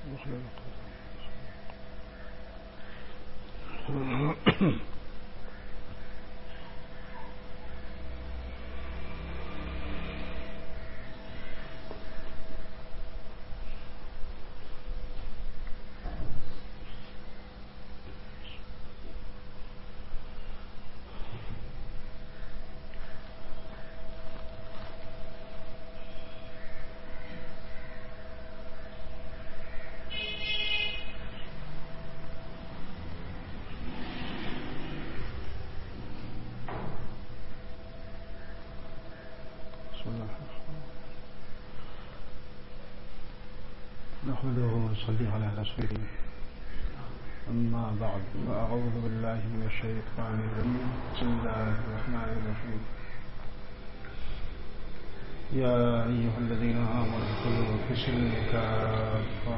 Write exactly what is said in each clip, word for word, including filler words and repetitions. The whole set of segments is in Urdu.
نحمده ونصلي على رسوله أما بعد فأعوذ بالله من الشيطان الرجيم بسم الله الرحمن الرحيم يا أيها الذين آمنوا ادخلوا في السلم كافة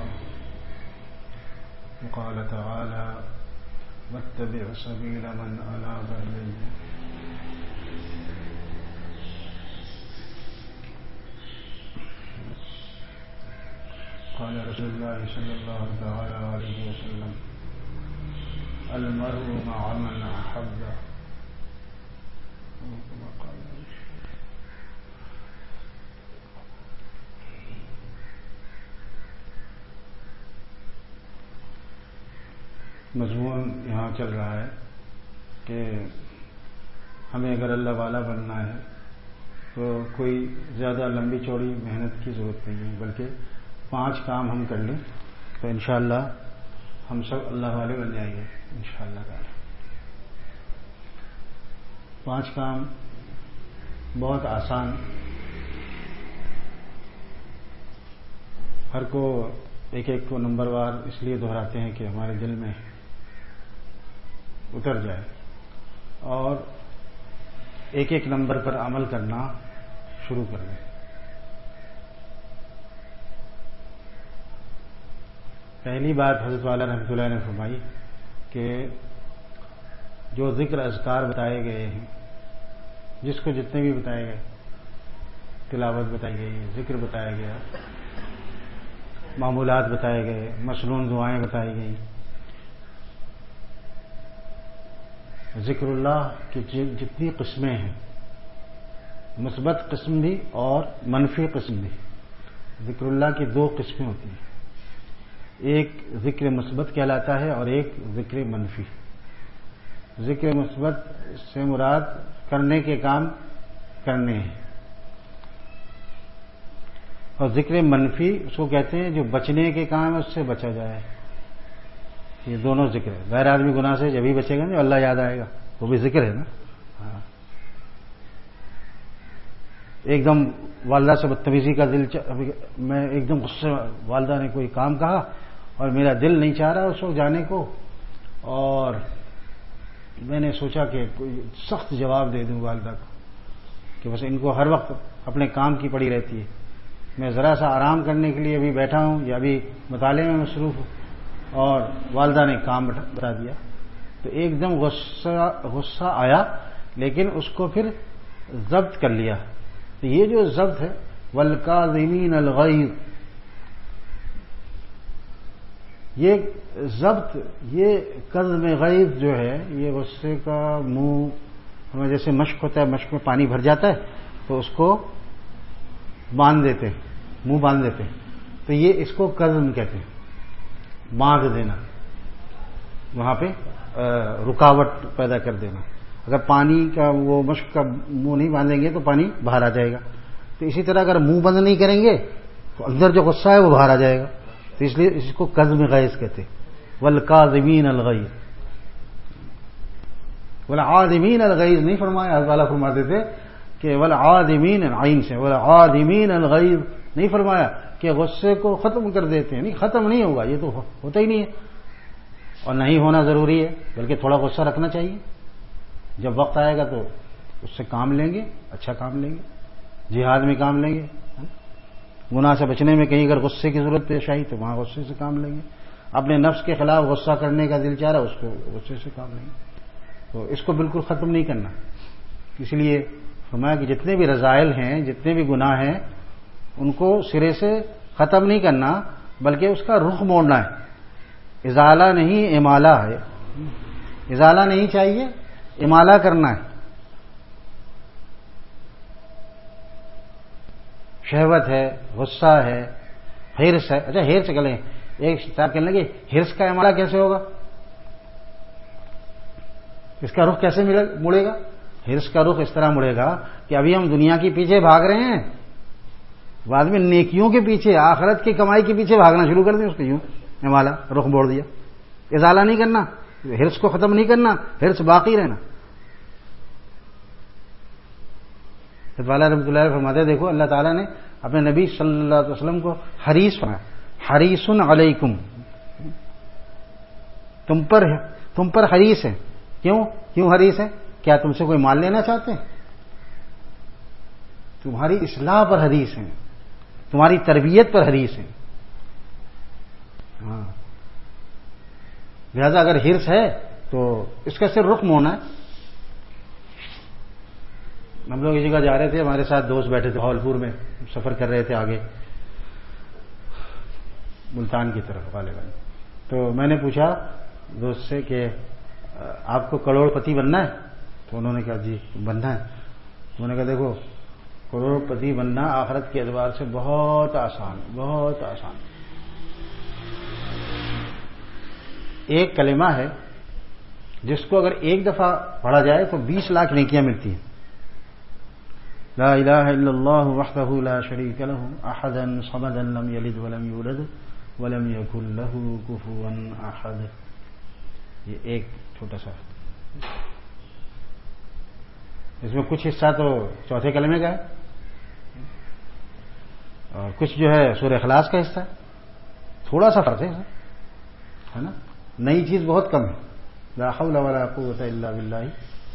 وقال تعالى واتبع سبيل من أناب إلي قال رسول الله صلى الله عليه وسلم المرء مع من أحبه كما قال مضمون یہاں چل رہا ہے کہ ہمیں اگر اللہ والا بننا ہے تو کوئی زیادہ لمبی چوڑی محنت کی ضرورت نہیں ہے، بلکہ پانچ کام ہم کر لیں تو انشاءاللہ ہم سب اللہ والے بن جائیں گے انشاءاللہ تعالی۔ پانچ کام بہت آسان، ہر کو ایک ایک کو نمبر وار اس لیے دہراتے ہیں کہ ہمارے دل میں اتر جائے اور ایک ایک نمبر پر عمل کرنا شروع کر دیں۔ پہلی بات حضرت والا رحمۃ اللہ نے فرمائی کہ جو ذکر اذکار بتائے گئے ہیں، جس کو جتنے بھی بتائے گئے، تلاوت بتائی گئی، ذکر بتایا گیا، معمولات بتائے گئے، مسنون دعائیں بتائی گئی، ذکر اللہ کی جتنی قسمیں ہیں، مثبت قسم بھی اور منفی قسم بھی، ذکر اللہ کی دو قسمیں ہوتی ہیں، ایک ذکر مثبت کہلاتا ہے اور ایک ذکر منفی۔ ذکر مثبت سے مراد کرنے کے کام کرنے ہیں، اور ذکر منفی اس کو کہتے ہیں جو بچنے کے کام ہے اس سے بچا جائے۔ یہ دونوں ذکر ہے۔ غیر آدمی گناہ سے جب ہی بچے گا جو اللہ یاد آئے گا، وہ بھی ذکر ہے نا۔ ہاں، ایک دم والدہ سے بدتمیزی کا دل چ... میں ایک دم غصے، والدہ نے کوئی کام کہا اور میرا دل نہیں چاہ رہا اس وقت جانے کو، اور میں نے سوچا کہ کوئی سخت جواب دے دوں والدہ کو کہ بس ان کو ہر وقت اپنے کام کی پڑی رہتی ہے، میں ذرا سا آرام کرنے کے لیے ابھی بیٹھا ہوں یا ابھی مطالعے میں مصروف ہوں اور والدہ نے کام بتا دیا، تو ایک دم غصہ غصہ آیا، لیکن اس کو پھر ضبط کر لیا۔ تو یہ جو ضبط ہے، والکاظمین الغیظ، یہ ضبط، یہ کظم غیظ جو ہے، یہ غصے کا منہ، ہمیں جیسے مشق ہوتا ہے، مشق میں پانی بھر جاتا ہے تو اس کو باندھ دیتے ہیں، منہ باندھ دیتے ہیں، تو یہ اس کو کظم کہتے ہیں، باندھ دینا، وہاں پہ رکاوٹ پیدا کر دینا۔ اگر پانی کا وہ مشق کا منہ نہیں باندھیں گے تو پانی باہر آ جائے گا، تو اسی طرح اگر منہ بند نہیں کریں گے تو اندر جو غصہ ہے وہ باہر آ جائے گا، تو اس لیے اس کو کظم غیظ کہتے ہیں۔ والکاظمین الغیظ، والعاظمین الغیظ نہیں فرمایا، اللہ تعالیٰ فرماتے تھے کہ والعاظمین عین سے، والعاظمین الغیظ نہیں فرمایا کہ غصے کو ختم کر دیتے ہیں، نہیں، ختم نہیں ہوگا، یہ تو ہوتا ہی نہیں ہے اور نہیں ہونا ضروری ہے، بلکہ تھوڑا غصہ رکھنا چاہیے، جب وقت آئے گا تو اس سے کام لیں گے، اچھا کام لیں گے، جہاد میں کام لیں گے، گناہ سے بچنے میں کہیں اگر غصے کی ضرورت پیش آئی تو وہاں غصے سے کام لیں گے، اپنے نفس کے خلاف غصہ کرنے کا دل چاہ رہا اس کو غصے سے کام لیں گے، تو اس کو بالکل ختم نہیں کرنا۔ اس لیے فرمایا کہ جتنے بھی رذائل ہیں، جتنے بھی گناہ ہیں، ان کو سرے سے ختم نہیں کرنا، بلکہ اس کا رخ موڑنا ہے. ازالہ نہیں امالہ ہے. ازالہ نہیں چاہیے، امالہ کرنا ہے. شہوت ہے، غصہ ہے، حرص ہے. اچھا حرص کریں، ایک صاحب کہنے لگے حرص کا امالہ کیسے ہوگا، اس کا رخ کیسے مڑے گا؟ حرص کا رخ اس طرح مڑے گا کہ ابھی ہم دنیا کے پیچھے بھاگ رہے ہیں، بعد میں نیکیوں کے پیچھے، آخرت کی کمائی کے پیچھے بھاگنا شروع کر دیں. اس کو یوں امالہ رخ موڑ دیا. ازالہ نہیں کرنا، حرص کو ختم نہیں کرنا، حرص باقی رہنا. والا رحمۃ اللہ علیہ فرماتے ہیں دیکھو اللہ تعالیٰ نے اپنے نبی صلی اللہ علیہ وسلم کو حریص فرمایا. حریص علیکم، تم پر تم پر حریص ہے. کیوں کیوں حریص ہے؟ کیا تم سے کوئی مال لینا چاہتے ہیں؟ تمہاری اصلاح پر حریص ہیں، تمہاری تربیت پر حریص ہیں. ہاں لہذا اگر حرص ہے تو اس کا صرف رخ موڑنا ہے. ہم لوگ اس جگہ جا رہے تھے، ہمارے ساتھ دوست بیٹھے تھے ہالپور میں، سفر کر رہے تھے آگے ملتان کی طرف غالباً. تو میں نے پوچھا دوست سے کہ آپ کو کروڑ پتی بننا ہے؟ تو انہوں نے کہا جی بننا ہے. انہوں نے کہا دیکھو کروڑ پتی بننا آخرت کے اعتبار سے بہت آسان، بہت آسان. ایک کلمہ ہے جس کو اگر ایک دفعہ پڑھا جائے تو بیس لاکھ نیکیاں ملتی ہیں. لا الہ الا اللہ وحدہ لا شریک لہ احدا صمدا لم یلد ولم یولد ولم یکن لہ کفوا احد. یہ ایک چھوٹا سا، اس میں کچھ حصہ تو چوتھے کلمے کا ہے اور کچھ جو ہے سورہ اخلاص کا حصہ ہے. تھوڑا سا فرق ہے نا، نئی چیز بہت کم ہے. لا حول ولا قوت الا باللہ،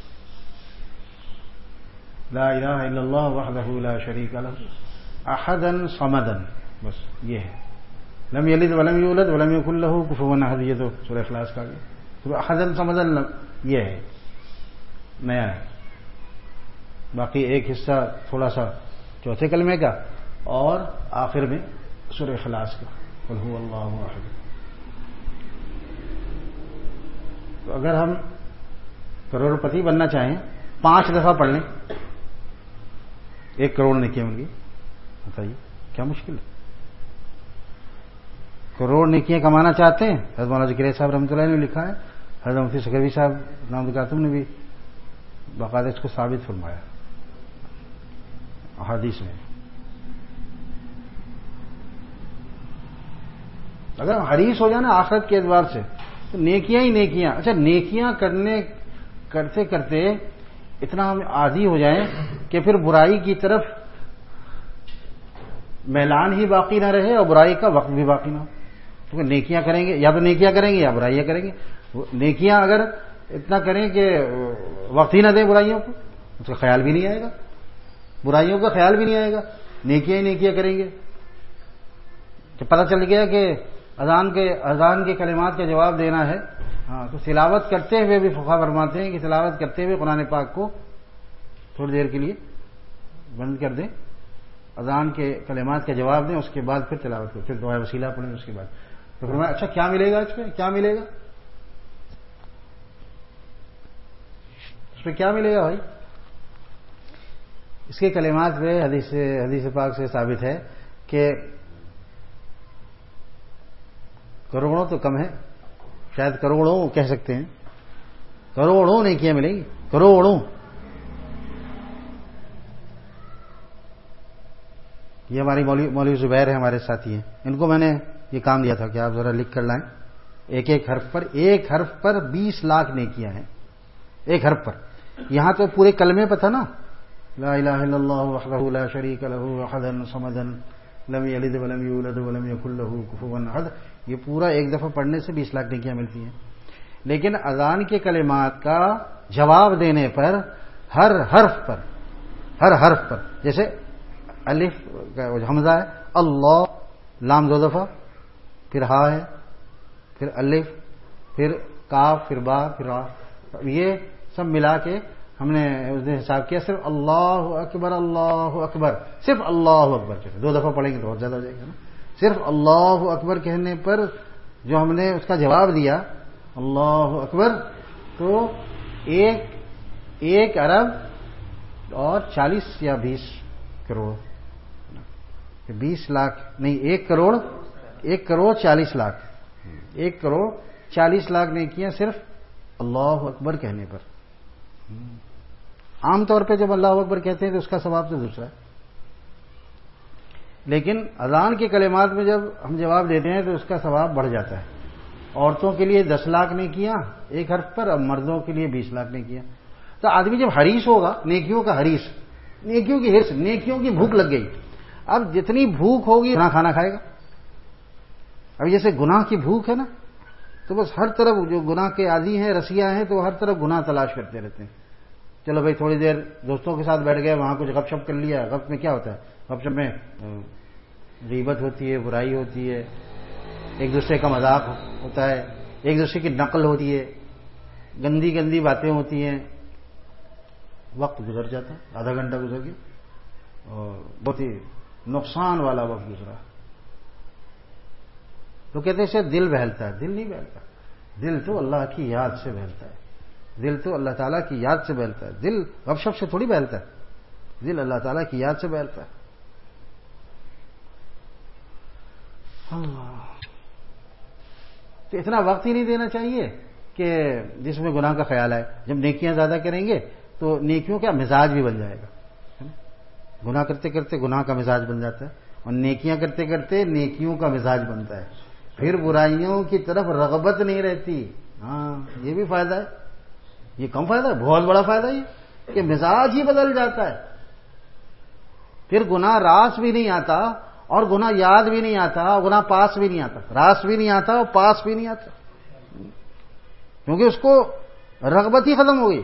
لا الہ الا اللہ وحدہ لا شریک لہ احدا صمدا، بس یہ ہے. لم یلد ولم یولد ولم یکن لہ کفوا احد، یہ تو سورہ اخلاص کا گیا. تو احدا صمدا یہ ہے نیا ہے. باقی ایک حصہ تھوڑا سا چوتھے کلمے کا اور آخر میں سورہ اخلاص کا قل هو اللہ احد. تو اگر ہم کروڑ پتی بننا چاہیں پانچ دفعہ پڑھ لیں ایک کروڑ نیکیاں ہوں گی. بتائیے کیا مشکل ہے؟ کروڑ نیکیاں کمانا چاہتے ہیں؟ حضرت مولانا ذکریہ صاحب رحمۃ اللہ نے لکھا ہے، حضرت مفتی سکروی صاحب نام کاتم نے بھی باقاعدہ اس کو ثابت فرمایا احادیث میں. اگر ہم حریص ہو جائیں نا آخرت کے اعتبار سے تو نیکیاں ہی نیکیاں. اچھا نیکیاں کرنے کرتے کرتے اتنا ہم عادی ہو جائیں کہ پھر برائی کی طرف میلان ہی باقی نہ رہے اور برائی کا وقت بھی باقی نہ ہو. کیونکہ نیکیاں کریں گے یا تو نیکیاں کریں گے یا برائیاں کریں گے. نیکیاں اگر اتنا کریں کہ وقت ہی نہ دیں برائیوں کو، اس کا خیال بھی نہیں آئے گا، برائیوں کا خیال بھی نہیں آئے گا. نیکیاں ہی نیکیاں کریں گے. جب پتہ چل گیا کہ اذان کے اذان کے کلمات کا جواب دینا ہے، ہاں تو تلاوت کرتے ہوئے بھی فقہا فرماتے ہیں کہ تلاوت کرتے ہوئے قرآن پاک کو تھوڑی دیر کے لیے بند کر دیں، اذان کے کلمات کا جواب دیں، اس کے بعد پھر تلاوت کریں، پھر دعائے وسیلہ پڑھیں. اس کے بعد تو فرمایا اچھا کیا ملے گا اس پہ؟ کیا ملے گا اس پہ کیا ملے گا بھائی؟ اس کے کلمات پہ حدیث حدیث پاک سے ثابت ہے کہ کروڑوں تو کم ہے، شاید کروڑوں کہہ سکتے ہیں، کروڑوں نیکیاں ملیں گی، کروڑوں. یہ ہماری مولوی زبیر ہیں، ہمارے ساتھی ہیں، ان کو میں نے یہ کام دیا تھا کہ آپ ذرا لکھ کر لائیں. ایک ایک حرف پر ایک حرف پر بیس لاکھ نیکیاں ہیں ایک حرف پر. یہاں تو پورے کلمے پہ تھا نا، لا الہ الا اللہ وحدہ لا شریک لہ احدا صمدا لم یلد ولم یولد ولم یکن لہ کفوا احد. یہ پورا ایک دفعہ پڑھنے سے بیس لاکھ نیکیاں ملتی ہیں. لیکن اذان کے کلمات کا جواب دینے پر ہر حرف پر ہر حرف پر جیسے الف حمزہ ہے، اللہ لام دو دفعہ، پھر ہا ہے، پھر الف، پھر کاف، پھر با، پھر را، یہ سب ملا کے ہم نے اس دن حساب کیا صرف اللہ اکبر اللہ اکبر، صرف اللہ اکبر. دو دفعہ پڑھیں گے تو بہت زیادہ ہو جائے گا نا. صرف اللہ اکبر کہنے پر جو ہم نے اس کا جواب دیا اللہ اکبر، تو ایک ایک ارب اور چالیس یا بیس کروڑ بیس لاکھ نہیں ایک کروڑ ایک کروڑ چالیس لاکھ ایک کروڑ چالیس لاکھ نیکیاں صرف اللہ اکبر کہنے پر. عام طور پہ جب اللہ اکبر کہتے ہیں تو اس کا ثواب تو دوسرا ہے، لیکن اذان کے کلمات میں جب ہم جواب دیتے ہیں تو اس کا ثواب بڑھ جاتا ہے. عورتوں کے لیے دس لاکھ نیکیاں ایک حرف پر، اور مردوں کے لیے بیس لاکھ نیکیاں. تو آدمی جب حریص ہوگا، نیکیوں کا حریص، نیکیوں کی ہرس، نیکیوں کی بھوک لگ گئی، اب جتنی بھوک ہوگی اتنا کھانا کھائے گا. اب جیسے گناہ کی بھوک ہے نا، تو بس ہر طرف جو گناہ کے عادی ہیں، رسیاں ہیں، تو ہر طرف گناہ تلاش کرتے رہتے ہیں. چلو بھائی تھوڑی دیر دوستوں کے ساتھ بیٹھ گئے، وہاں کچھ گپ شپ کر لیا. گپ میں کیا ہوتا ہے؟ گپ شپ میں غیبت ہوتی ہے، برائی ہوتی ہے، ایک دوسرے کا مذاق ہوتا ہے، ایک دوسرے کی نقل ہوتی ہے، گندی گندی باتیں ہوتی ہیں. وقت گزر جاتا ہے، آدھا گھنٹہ گزر گیا اور بہت ہی نقصان والا وقت گزرا. تو کہتے ہیں دل بہلتا ہے. دل نہیں بہلتا، دل تو اللہ کی یاد سے بہلتا ہے. دل تو اللہ تعالیٰ کی یاد سے بہلتا ہے. دل گپ شپ سے تھوڑی بہلتا ہے، دل اللہ تعالیٰ کی یاد سے بہلتا ہے. تو اتنا وقت ہی نہیں دینا چاہیے کہ جس میں گناہ کا خیال آئے. جب نیکیاں زیادہ کریں گے تو نیکیوں کا مزاج بھی بن جائے گا. گناہ کرتے کرتے گناہ کا مزاج بن جاتا ہے، اور نیکیاں کرتے کرتے نیکیوں کا مزاج بنتا ہے. پھر برائیوں کی طرف رغبت نہیں رہتی. ہاں یہ بھی فائدہ ہے. یہ کم فائدہ ہے، بہت بڑا فائدہ یہ کہ مزاج ہی بدل جاتا ہے. پھر گناہ راس بھی نہیں آتا، اور گناہ یاد بھی نہیں آتا، اور گناہ پاس بھی نہیں آتا. راس بھی نہیں آتا اور پاس بھی نہیں آتا، کیونکہ اس کو رغبت ہی ختم ہو گئی.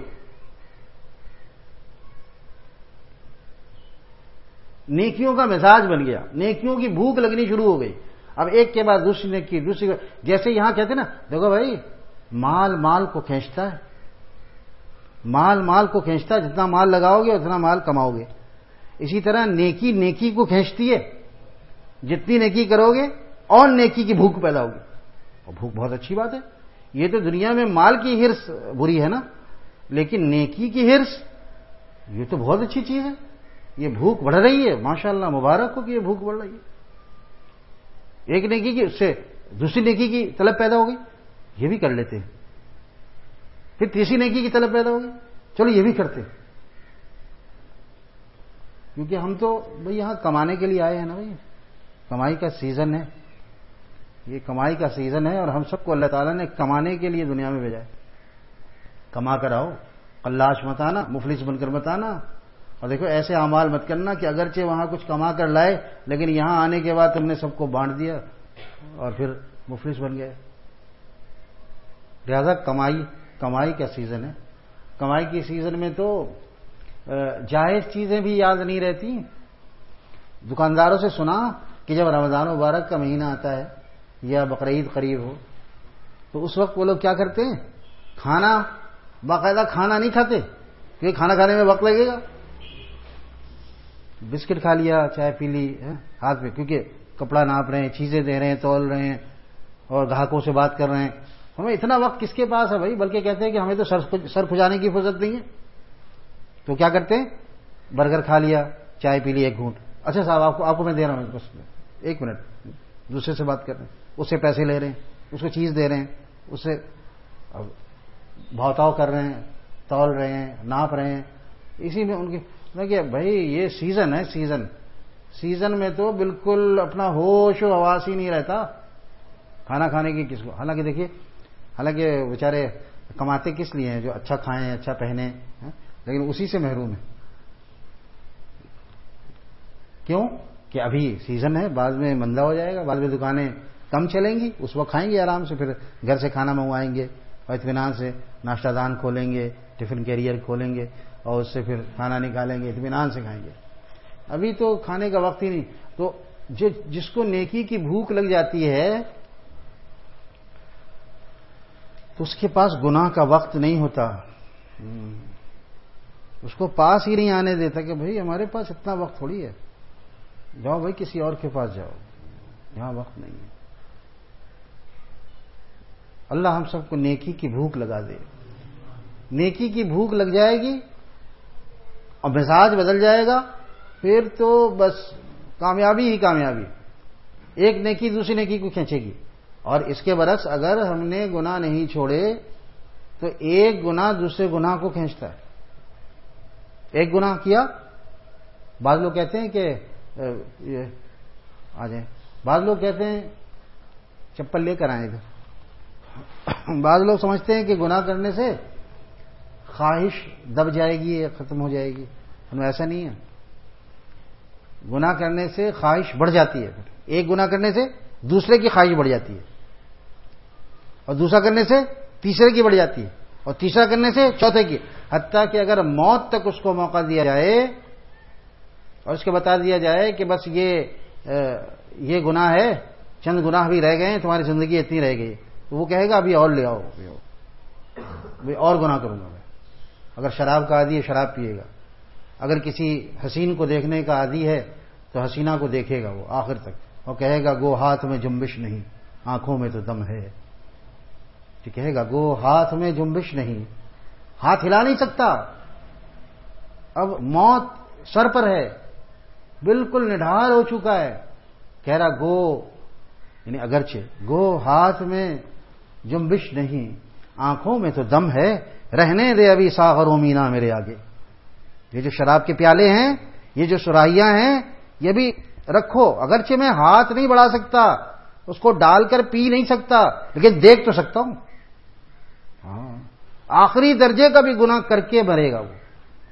نیکیوں کا مزاج بن گیا، نیکیوں کی بھوک لگنی شروع ہو گئی. اب ایک کے بعد دوسری نیکی، دوسری، جیسے یہاں کہتے ہیں نا، دیکھو بھائی مال مال کو کھینچتا ہے، مال مال کو کھینچتا ہے. جتنا مال لگاؤ گے اتنا مال کماؤ گے. اسی طرح نیکی نیکی کو کھینچتی ہے. جتنی نیکی کرو گے اور نیکی کی بھوک پیدا ہوگی. اور بھوک بہت اچھی بات ہے. یہ تو دنیا میں مال کی ہرس بری ہے نا، لیکن نیکی کی ہرس یہ تو بہت اچھی چیز ہے. یہ بھوک بڑھ رہی ہے، ماشاءاللہ، مبارک ہو کہ یہ بھوک بڑھ رہی ہے. ایک نیکی کی اس سے دوسری نیکی کی طلب پیدا ہو گئی، یہ بھی کر لیتے ہیں. پھر تیسری نیکی کی طلب پیدا ہو گئی، چلو یہ بھی کرتے ہیں. کیونکہ ہم تو بھئی یہاں کمانے کے لیے آئے ہیں نا. بھائی کمائی کا سیزن ہے، یہ کمائی کا سیزن ہے، اور ہم سب کو اللہ تعالیٰ نے کمانے کے لیے دنیا میں بھیجا ہے. کما کر آؤ، قلاش مت آنا، مفلس بن کر مت آنا. اور دیکھو ایسے اعمال مت کرنا کہ اگرچہ وہاں کچھ کما کر لائے، لیکن یہاں آنے کے بعد تم نے سب کو بانٹ دیا اور پھر مفلس بن گئے. لہذا کمائی کمائی کا سیزن ہے. کمائی کے سیزن میں تو جائز چیزیں بھی یاد نہیں رہتی. دکانداروں سے سنا کہ جب رمضان مبارک کا مہینہ آتا ہے یا بقرعید قریب ہو تو اس وقت وہ لوگ کیا کرتے ہیں، کھانا باقاعدہ کھانا نہیں کھاتے، کیونکہ کھانا کھانے میں وقت لگے گا. بسکٹ کھا لیا، چائے پی لی ہاتھ میں، کیونکہ کپڑا ناپ رہے ہیں، چیزیں دے رہے ہیں، تول رہے ہیں، اور گاہکوں سے بات کر رہے ہیں. ہمیں اتنا وقت کس کے پاس ہے بھائی؟ بلکہ کہتے ہیں کہ ہمیں تو سر کھجانے کی فرصت نہیں ہے. تو کیا کرتے ہیں، برگر کھا لیا، چائے پی لی ایک گھونٹ. اچھا صاحب آپ کو آپ کو میں دے رہا ہوں، بس ایک منٹ. دوسرے سے بات کر رہے ہیں، اس سے پیسے لے رہے ہیں، اس کو چیز دے رہے ہیں، اس سے بھاؤ کر رہے ہیں، تول رہے ہیں، ناپ رہے ہیں. اسی میں ان کی کہ بھائی یہ سیزن ہے. سیزن سیزن میں تو بالکل اپنا ہوش و حواس ہی نہیں رہتا کھانا کھانے کی کس کو. حالانکہ دیکھیے، حالانکہ بیچارے کماتے کس لیے ہیں، جو اچھا کھائیں، اچھا پہنیں، لیکن اسی سے محروم ہے. کیوں کہ ابھی سیزن ہے، بعد میں مندہ ہو جائے گا، بعد میں دکانیں کم چلیں گی، اس وقت کھائیں گے آرام سے، پھر گھر سے کھانا منگوائیں گے اور اطمینان سے ناشتہ دان کھولیں گے، ٹفن کیریئر کھولیں گے اور اس سے پھر کھانا نکالیں گے، اطمینان سے کھائیں گے. ابھی تو کھانے کا وقت ہی نہیں. تو جس کو نیکی کی بھوک لگ جاتی ہے تو اس کے پاس گناہ کا وقت نہیں ہوتا، اس کو پاس ہی نہیں آنے دیتا کہ بھئی ہمارے پاس اتنا وقت تھوڑی ہے، جاؤ بھائی کسی اور کے پاس جاؤ. یہاں وقت نہیں ہے. اللہ ہم سب کو نیکی کی بھوک لگا دے. نیکی کی بھوک لگ جائے گی اور مزاج بدل جائے گا, پھر تو بس کامیابی ہی کامیابی. ایک نیکی دوسری نیکی کو کھینچے گی. اور اس کے برعکس اگر ہم نے گناہ نہیں چھوڑے تو ایک گناہ دوسرے گناہ کو کھینچتا ہے. ایک گناہ کیا, بعض لوگ کہتے ہیں کہ آ جائیں, بعض لوگ کہتے ہیں چپل لے کر آئیں ادھر. بعض لوگ سمجھتے ہیں کہ گناہ کرنے سے خواہش دب جائے گی, ختم ہو جائے گی. ایسا نہیں ہے. گناہ کرنے سے خواہش بڑھ جاتی ہے. ایک گناہ کرنے سے دوسرے کی خواہش بڑھ جاتی ہے, اور دوسرا کرنے سے تیسرے کی بڑھ جاتی ہے, اور تیسرا کرنے سے چوتھے کی, حتیٰ کہ اگر موت تک اس کو موقع دیا جائے اور اس کو بتا دیا جائے کہ بس یہ یہ گناہ ہے, چند گناہ بھی رہ گئے ہیں, تمہاری زندگی اتنی رہ گئی, تو وہ کہے گا ابھی اور لے آؤ, ابھی اور گناہ کروں گا میں. اگر شراب کا عادی ہے شراب پیے گا, اگر کسی حسین کو دیکھنے کا عادی ہے تو حسینہ کو دیکھے گا وہ آخر تک, اور کہے گا گو ہاتھ میں جنبش نہیں آنکھوں میں تو دم ہے. تو کہے گا گو ہاتھ میں جنبش نہیں, ہاتھ ہلا نہیں سکتا, اب موت سر پر ہے, بالکل نڈھال ہو چکا ہے. کہہ رہا گو یعنی اگرچہ گو ہاتھ میں جنبش نہیں آنکھوں میں تو دم ہے, رہنے دے ابھی ساغر و مینا میرے آگے. یہ جو شراب کے پیالے ہیں, یہ جو سراہیاں ہیں, یہ بھی رکھو. اگرچہ میں ہاتھ نہیں بڑھا سکتا, اس کو ڈال کر پی نہیں سکتا, لیکن دیکھ تو سکتا ہوں. ہاں, آخری درجے کا بھی گناہ کر کے مرے گا وہ.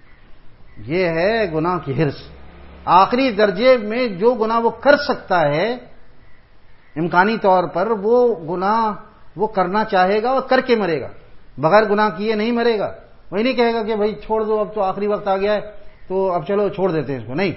یہ ہے گناہ کی ہرس. آخری درجے میں جو گناہ وہ کر سکتا ہے امکانی طور پر, وہ گناہ وہ کرنا چاہے گا اور کر کے مرے گا. بغیر گناہ کیے نہیں مرے گا. وہی نہیں کہے گا کہ بھائی چھوڑ دو, اب تو آخری وقت آ گیا ہے تو اب چلو چھوڑ دیتے ہیں اس کو. نہیں,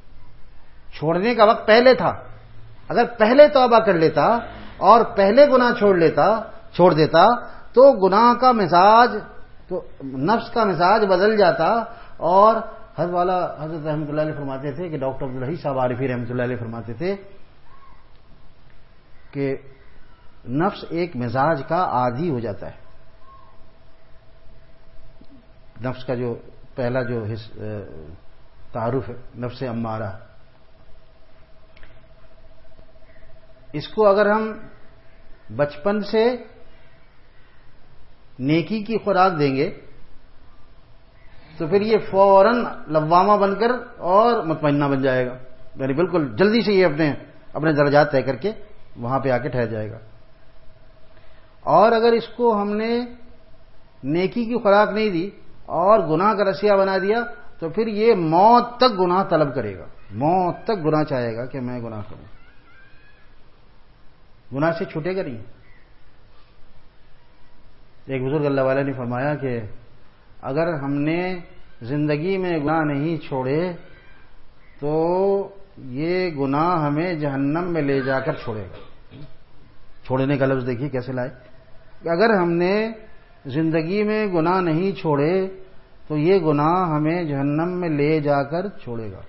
چھوڑنے کا وقت پہلے تھا. اگر پہلے توبہ کر لیتا اور پہلے گناہ چھوڑ لیتا چھوڑ دیتا تو گناہ کا مزاج, تو نفس کا مزاج بدل جاتا. اور حضرت والا حضرت رحمۃ اللہ علیہ فرماتے تھے کہ ڈاکٹر عبدالحی صاحب عارفی رحمۃ اللہ علیہ فرماتے تھے کہ نفس ایک مزاج کا عادی ہو جاتا ہے. نفس کا جو پہلا جو تعارف ہے نفس امارہ, اس کو اگر ہم بچپن سے نیکی کی خوراک دیں گے تو پھر یہ فوراً لوامہ بن کر اور مطمئنہ بن جائے گا. یعنی بالکل جلدی سے یہ اپنے اپنے درجات طے کر کے وہاں پہ آ کے ٹھہر جائے گا. اور اگر اس کو ہم نے نیکی کی خوراک نہیں دی اور گناہ کا رسیا بنا دیا تو پھر یہ موت تک گناہ طلب کرے گا, موت تک گناہ چاہے گا کہ میں گناہ کروں. گناہ سے چھوٹے گا نہیں. ایک بزرگ اللہ والے نے فرمایا کہ اگر ہم نے زندگی میں گناہ نہیں چھوڑے تو یہ گناہ ہمیں جہنم میں لے جا کر چھوڑے گا. چھوڑنے کا لفظ دیکھیے کیسے لائے. اگر ہم نے زندگی میں گناہ نہیں چھوڑے تو یہ گناہ ہمیں جہنم میں لے جا کر چھوڑے گا.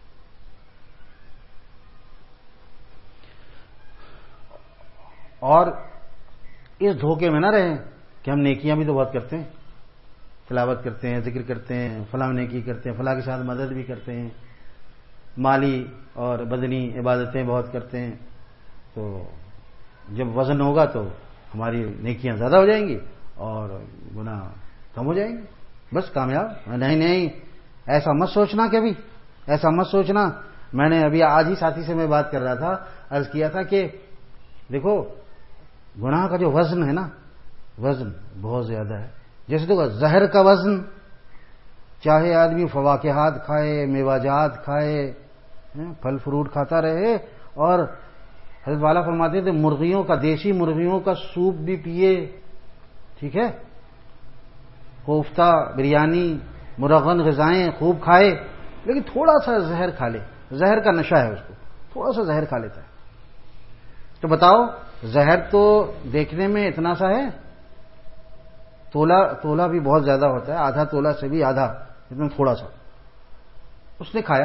اور اس دھوکے میں نہ رہیں کہ ہم نیکیاں بھی تو بہت کرتے ہیں, تلاوت کرتے ہیں, ذکر کرتے ہیں, فلاں نیکی کرتے ہیں, فلاں کے ساتھ مدد بھی کرتے ہیں, مالی اور بدنی عبادتیں بہت کرتے ہیں, تو جب وزن ہوگا تو ہماری نیکیاں زیادہ ہو جائیں گی اور گناہ کم ہو جائیں گے, بس کامیاب. نہیں نہیں, ایسا مت سوچنا, کبھی ایسا مت سوچنا. میں نے ابھی آج ہی ساتھی سے میں بات کر رہا تھا, عرض کیا تھا کہ دیکھو گناہ کا جو وزن ہے نا, وزن بہت زیادہ ہے. جیسے دیکھو زہر کا وزن, چاہے آدمی فواکہات کھائے, میوہ کھائے, پھل فروٹ کھاتا رہے, اور حضرت والا فرماتے تھے مرغیوں کا, دیسی مرغیوں کا سوپ بھی پیے, ٹھیک ہے, کوفتہ, بریانی, مرغن غذائیں خوب کھائے, لیکن تھوڑا سا زہر کھا لے, زہر کا نشہ ہے اس کو, تھوڑا سا زہر کھا لیتا ہے. تو بتاؤ زہر تو دیکھنے میں اتنا سا ہے, تولا تولا بھی بہت زیادہ ہوتا ہے, آدھا تولا سے بھی آدھا, اتنا تھوڑا سا. اس نے کھایا,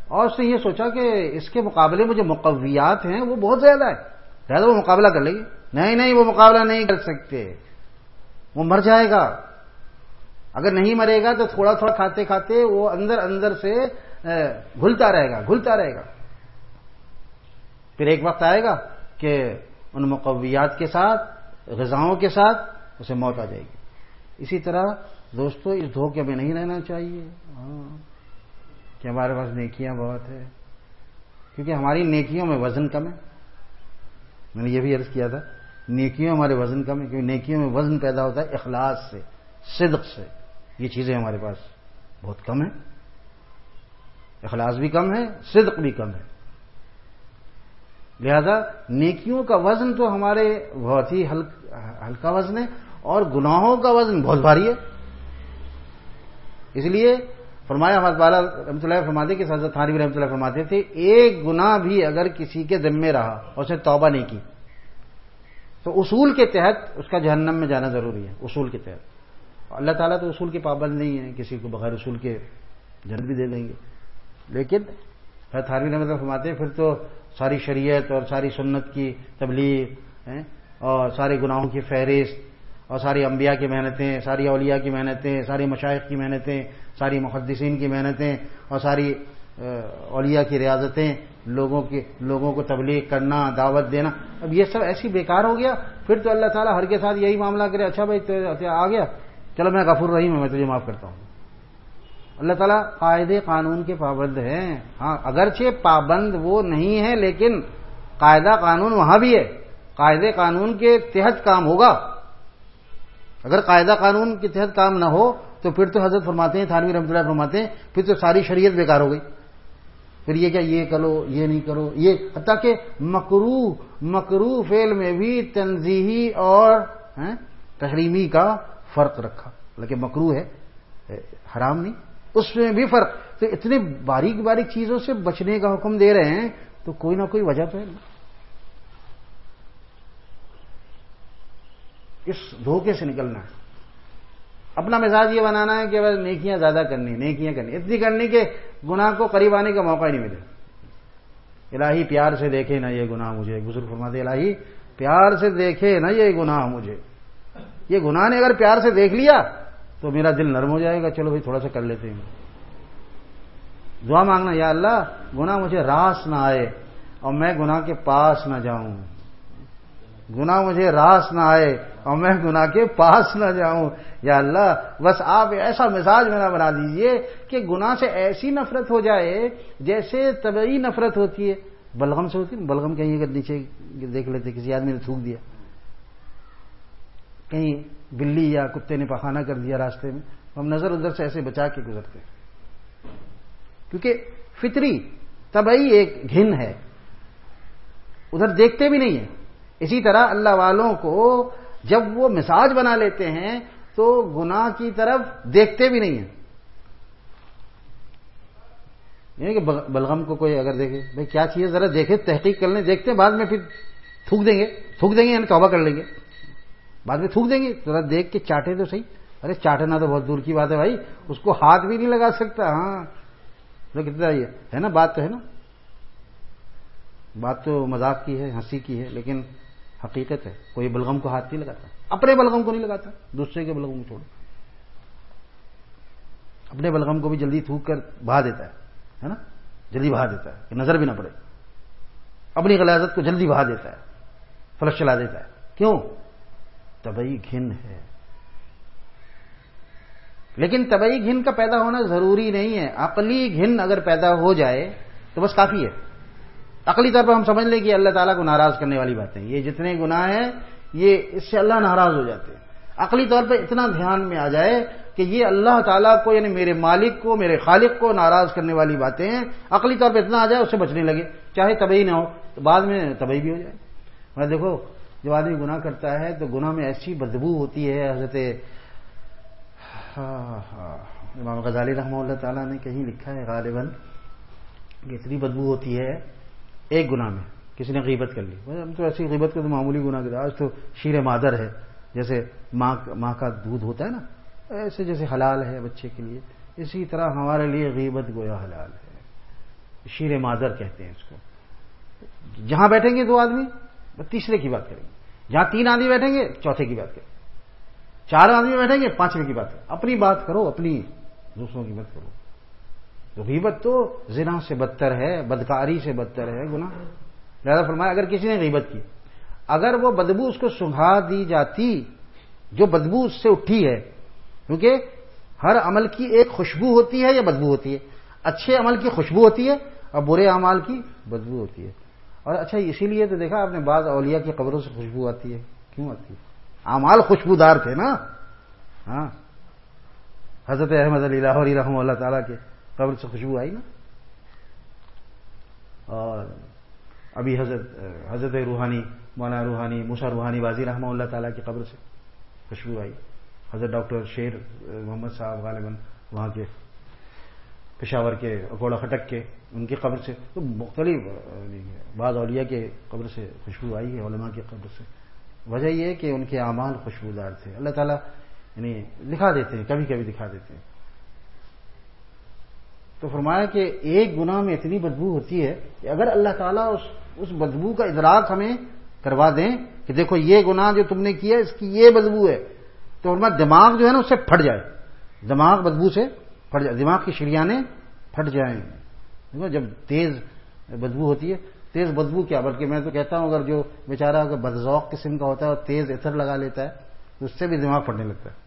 اور اس نے یہ سوچا کہ اس کے مقابلے میں جو مقویات ہیں وہ بہت زیادہ ہے، زیادہ وہ مقابلہ کر لے گی. نہیں نہیں وہ مقابلہ نہیں کر سکتے، وہ مر جائے گا. اگر نہیں مرے گا تو تھوڑا تھوڑا کھاتے کھاتے وہ اندر اندر سے گھلتا رہے گا گھلتا رہے گا پھر ایک وقت آئے گا کہ ان مقویات کے ساتھ، غذاؤں کے ساتھ اسے موت آ جائے گی. اسی طرح دوستو اس دھوکے میں نہیں رہنا چاہیے ہاں کہ ہمارے پاس نیکیاں بہت ہے، کیونکہ ہماری نیکیوں میں وزن کم ہے. میں نے یہ بھی عرض کیا تھا، نیکیوں ہمارے وزن کم ہے، کیونکہ نیکیوں میں وزن پیدا ہوتا ہے اخلاص سے، صدق سے. یہ چیزیں ہمارے پاس بہت کم ہیں، اخلاص بھی کم ہے، صدق بھی کم ہے. لہذا نیکیوں کا وزن تو ہمارے بہت ہی ہلکا وزن ہے اور گناہوں کا وزن بہت بھاری ہے. اس لیے فرمایا حضرت والا رحمۃ اللہ فرماتے کہ حضرت تھانوی رحمۃ اللہ فرماتے تھے ایک گناہ بھی اگر کسی کے ذمے رہا اور اسے توبہ نہیں کی تو اصول کے تحت اس کا جہنم میں جانا ضروری ہے. اصول کے تحت اللہ تعالیٰ تو اصول کے پابند نہیں ہے، کسی کو بغیر اصول کے جنت بھی دے دیں گے. لیکن حضرت تھانوی رحمۃ اللہ فرماتے ہیں پھر تو ساری شریعت اور ساری سنت کی تبلیغ اور سارے گناہوں کی فہرست اور ساری انبیاء کی محنتیں، ساری اولیاء کی محنتیں، ساری مشائخ کی محنتیں، ساری محدثین کی محنتیں اور ساری اولیاء کی ریاضتیں، لوگوں کی لوگوں کو تبلیغ کرنا، دعوت دینا، اب یہ سب ایسی بیکار ہو گیا. پھر تو اللہ تعالیٰ ہر کے ساتھ یہی معاملہ کرے، اچھا بھائی تو آ گیا، چلو میں غفور رحیم ہوں، میں تجھے معاف کرتا ہوں. اللہ تعالیٰ قاعدے قانون کے پابند ہیں. ہاں اگرچہ پابند وہ نہیں ہے لیکن قاعدہ قانون وہاں بھی ہے، قاعدے قانون کے تحت کام ہوگا. اگر قاعدہ قانون کے تحت کام نہ ہو تو پھر تو حضرت فرماتے ہیں تھانوی رحمۃ اللہ فرماتے ہیں پھر تو ساری شریعت بیکار ہو گئی. پھر یہ کیا یہ کرو یہ نہیں کرو، یہ حتیٰ کہ مکروہ مکروہ فعل میں بھی تنزیہی اور تحریمی کا فرق رکھا، لیکن مکروہ ہے حرام نہیں، اس میں بھی فرق. تو اتنے باریک باریک چیزوں سے بچنے کا حکم دے رہے ہیں تو کوئی نہ کوئی وجہ تو ہے. اس دھوکے سے نکلنا ہے. اپنا مزاج یہ بنانا ہے کہ بس نیکیاں زیادہ کرنی نیکیاں کرنی اتنی کرنی کہ گناہ کو قریب آنے کا موقع ہی نہیں ملے. الہی پیار سے دیکھے نا یہ گناہ مجھے، بزرگ فرماتے الہی پیار سے دیکھے نا یہ گناہ مجھے. یہ گناہ نے اگر پیار سے دیکھ لیا تو میرا دل نرم ہو جائے گا، چلو بھائی تھوڑا سا کر لیتے ہیں. دعا مانگنا یا اللہ گناہ مجھے راس نہ آئے اور میں گناہ کے پاس نہ جاؤں، گناہ مجھے راس نہ آئے اور میں گناہ کے پاس نہ جاؤں. یا اللہ بس آپ ایسا مزاج میرا بنا دیجئے کہ گناہ سے ایسی نفرت ہو جائے جیسے طبعی نفرت ہوتی ہے بلغم سے ہوتی ہے. بلغم کہیں اگر نیچے دیکھ لیتے کسی آدمی نے تھوک دیا، کہیں بلی یا کتے نے پخانہ کر دیا راستے میں، ہم نظر ادھر سے ایسے بچا کے گزرتے ہیں کیونکہ فطری طبعی ایک گھن ہے، ادھر دیکھتے بھی نہیں ہیں. اسی طرح اللہ والوں کو جب وہ مزاج بنا لیتے ہیں تو گناہ کی طرف دیکھتے بھی نہیں ہیں. یعنی کہ بلغم کو کوئی اگر دیکھے بھائی کیا چیز ذرا دیکھے تحقیق کر لیں، دیکھتے ہیں بعد میں پھر تھوک دیں گے تھوک دیں گے یعنی توبہ کر لیں گے، بعد میں تھوک دیں گے. ذرا دیکھ کے چاٹے تو صحیح. ارے چاٹنا تو بہت دور کی بات ہے بھائی، اس کو ہاتھ بھی نہیں لگا سکتا. ہاں تو کتنا یہ ہے نا، بات تو ہے نا، بات تو مذاق کی ہے ہنسی کی ہے لیکن حقیقت ہے. کوئی بلغم کو ہاتھ نہیں لگاتا، اپنے بلغم کو نہیں لگاتا، دوسرے کے بلغم کو چھوڑو. اپنے بلغم کو بھی جلدی تھوک کر بہا دیتا ہے نا، جلدی بہا دیتا ہے کہ نظر بھی نہ پڑے. اپنی غلاظت کو جلدی بہا دیتا ہے، فلش چلا دیتا ہے. کیوں؟ طبعی گھن ہے. لیکن طبعی گھن کا پیدا ہونا ضروری نہیں ہے. عقلی گھن اگر پیدا ہو جائے تو بس کافی ہے. عقلی طور پر ہم سمجھ لیں کہ اللہ تعالیٰ کو ناراض کرنے والی باتیں یہ جتنے گناہ ہیں یہ اس سے اللہ ناراض ہو جاتے ہیں. عقلی طور پہ اتنا دھیان میں آ جائے کہ یہ اللہ تعالیٰ کو یعنی میرے مالک کو میرے خالق کو ناراض کرنے والی باتیں ہیں، عقلی طور پہ اتنا آ جائے اس سے بچنے لگے، چاہے طبعی نہ ہو تو بعد میں طبعی بھی ہو جائے. میں دیکھو جب آدمی گناہ کرتا ہے تو گناہ میں ایسی بدبو ہوتی ہے. حضرت امام غزالی رحمہ اللہ تعالیٰ نے کہیں لکھا ہے غالباً کہ اتنی بدبو ہوتی ہے ایک گناہ میں. کسی نے غیبت کر لی، ہم تو ایسی غیبت کو تو معمولی گناہ کرتے، آج تو شیر مادر ہے، جیسے ماں ماں کا دودھ ہوتا ہے نا، ایسے جیسے حلال ہے بچے کے لیے، اسی طرح ہمارے لیے غیبت گویا حلال ہے. شیر معذر کہتے ہیں اس کو. جہاں بیٹھیں گے دو آدمی تیسرے کی بات کریں گے، جہاں تین آدمی بیٹھیں گے چوتھے کی بات کریں گے، چار آدمی بیٹھیں گے پانچویں کی بات کریں. اپنی بات کرو، اپنی، دوسروں کی مت کرو. تو غیبت تو زنا سے بدتر ہے، بدکاری سے بدتر ہے، گناہ. لہذا فرمایا اگر کسی نے غیبت کی، اگر وہ بدبو اس کو سنگھا دی جاتی جو بدبو اس سے اٹھی ہے، کیونکہ ہر عمل کی ایک خوشبو ہوتی ہے یا بدبو ہوتی ہے. اچھے عمل کی خوشبو ہوتی ہے اور برے اعمال کی بدبو ہوتی ہے. اور اچھا اسی لیے تو دیکھا آپ نے بعض اولیاء کی قبروں سے خوشبو آتی ہے. کیوں آتی ہے؟ اعمال خوشبودار تھے نا. ہاں، حضرت احمد علی لاہوری رحمہ اللہ تعالیٰ کے قبر سے خوشبو آئی نا. اور ابھی حضرت حضرت روحانی مولانا روحانی موسیٰ روحانی بازی رحمہ اللہ تعالیٰ کی قبر سے خوشبو آئی. حضرت ڈاکٹر شیر محمد صاحب غالباً وہاں کے پشاور کے اکوڑا خٹک کے، ان کی قبر سے تو مختلف بعض اولیاء کے قبر سے خوشبو آئی ہے، علماء کی قبر سے. وجہ یہ ہے کہ ان کے اعمال خوشبودار تھے. اللہ تعالیٰ یعنی دکھا دیتے ہیں، کبھی کبھی دکھا دیتے ہیں. تو فرمایا کہ ایک گناہ میں اتنی بدبو ہوتی ہے کہ اگر اللہ تعالیٰ اس اس بدبو کا ادراک ہمیں کروا دیں کہ دیکھو یہ گناہ جو تم نے کیا اس کی یہ بدبو ہے، تو فرمایا دماغ جو ہے نا اس سے پھٹ جائے. دماغ بدبو سے پھٹ جائے، دماغ کی شریانیں پھٹ جائیں. دیکھو جب تیز بدبو ہوتی ہے، تیز بدبو کیا بلکہ میں تو کہتا ہوں اگر جو بیچارہ اگر بدذوق قسم کا ہوتا ہے اور تیز عطر لگا لیتا ہے تو اس سے بھی دماغ پھٹنے لگتا ہے.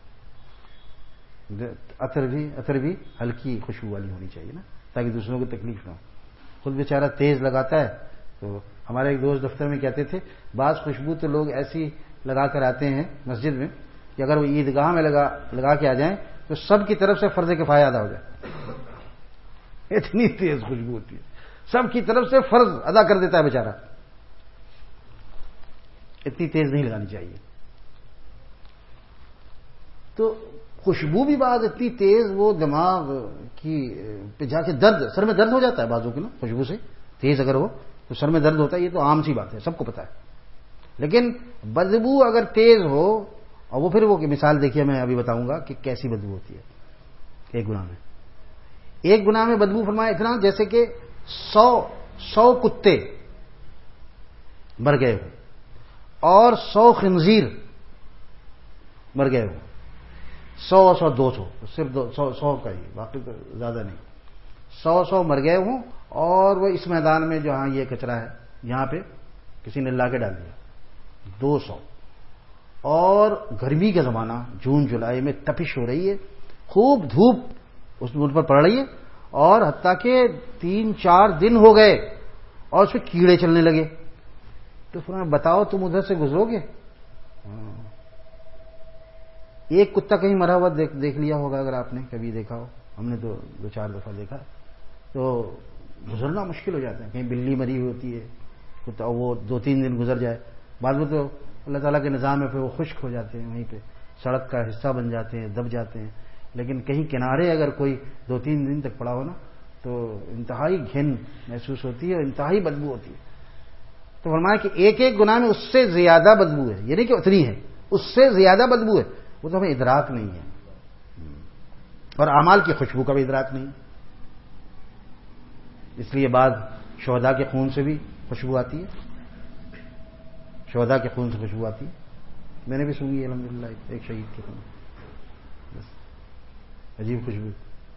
عطر بھی عطر بھی ہلکی خوشبو والی ہونی چاہیے نا، تاکہ دوسروں کو تکلیف نہ ہو. خود بیچارہ تیز لگاتا ہے. تو ہمارے ایک دوست دفتر میں کہتے تھے بعض خوشبو تو لوگ ایسی لگا کر آتے ہیں مسجد میں کہ اگر وہ عیدگاہ میں لگا لگا کے آ جائیں تو سب کی طرف سے فرض کفایہ ادا ہو جائے. اتنی تیز خوشبو ہوتی ہے، سب کی طرف سے فرض ادا کر دیتا ہے بیچارہ. اتنی تیز نہیں لگانی چاہیے. تو خوشبو بھی بعض اتنی تیز وہ دماغ کی پہ جا کے درد، سر میں درد ہو جاتا ہے بعضوں کی نا خوشبو سے تیز اگر ہو تو سر میں درد ہوتا ہے. یہ تو عام سی بات ہے، سب کو پتا ہے. لیکن بدبو اگر تیز ہو، اور وہ پھر وہ مثال دیکھیے میں ابھی بتاؤں گا کہ کیسی بدبو ہوتی ہے ایک گناہ میں. ایک گناہ میں بدبو فرمایا اتنا جیسے کہ سو سو کتے مر گئے ہو اور سو خنزیر مر گئے ہو. سو سو دو سو صرف دو سو سو کا ہی، باقی تو زیادہ نہیں. سو سو مر گئے ہوں اور وہ اس میدان میں جہاں یہ کچرا ہے یہاں پہ کسی نے لا کے ڈال دیا. دو سو. اور گرمی کا زمانہ، جون جولائی میں تپش ہو رہی ہے، خوب دھوپ اس ملک پر پڑ رہی ہے، اور حتیٰ کہ تین چار دن ہو گئے اور اس پہ کیڑے چلنے لگے. تو فرمایا بتاؤ تم ادھر سے گزرو گے؟ ایک کتا کہیں مرا ہوا دیکھ, دیکھ لیا ہوگا اگر آپ نے کبھی دیکھا ہو. ہم نے تو دو چار دفعہ دیکھا. تو گزرنا مشکل ہو جاتا ہے. کہیں بلی مری ہوئی ہوتی ہے کتا، وہ دو تین دن گزر جائے. بعد میں تو اللہ تعالیٰ کے نظام میں پھر وہ خشک ہو جاتے ہیں، وہیں پہ سڑک کا حصہ بن جاتے ہیں، دب جاتے ہیں. لیکن کہیں کنارے اگر کوئی دو تین دن تک پڑا ہو نا تو انتہائی گھن محسوس ہوتی ہے اور انتہائی بدبو ہوتی ہے. تو فرمایا کہ ایک ایک گناہ میں اس سے زیادہ بدبو ہے، یعنی کہ اتنی ہے، اس سے زیادہ بدبو ہے. وہ تو ہمیں ادراک نہیں ہے، اور اعمال کی خوشبو کا بھی ادراک نہیں. اس لیے بعض شہداء کے خون سے بھی خوشبو آتی ہے. شہداء کے خون سے خوشبو آتی ہے. میں نے بھی سنی ہے الحمدللہ ایک شہید کے خون، بس عجیب خوشبو.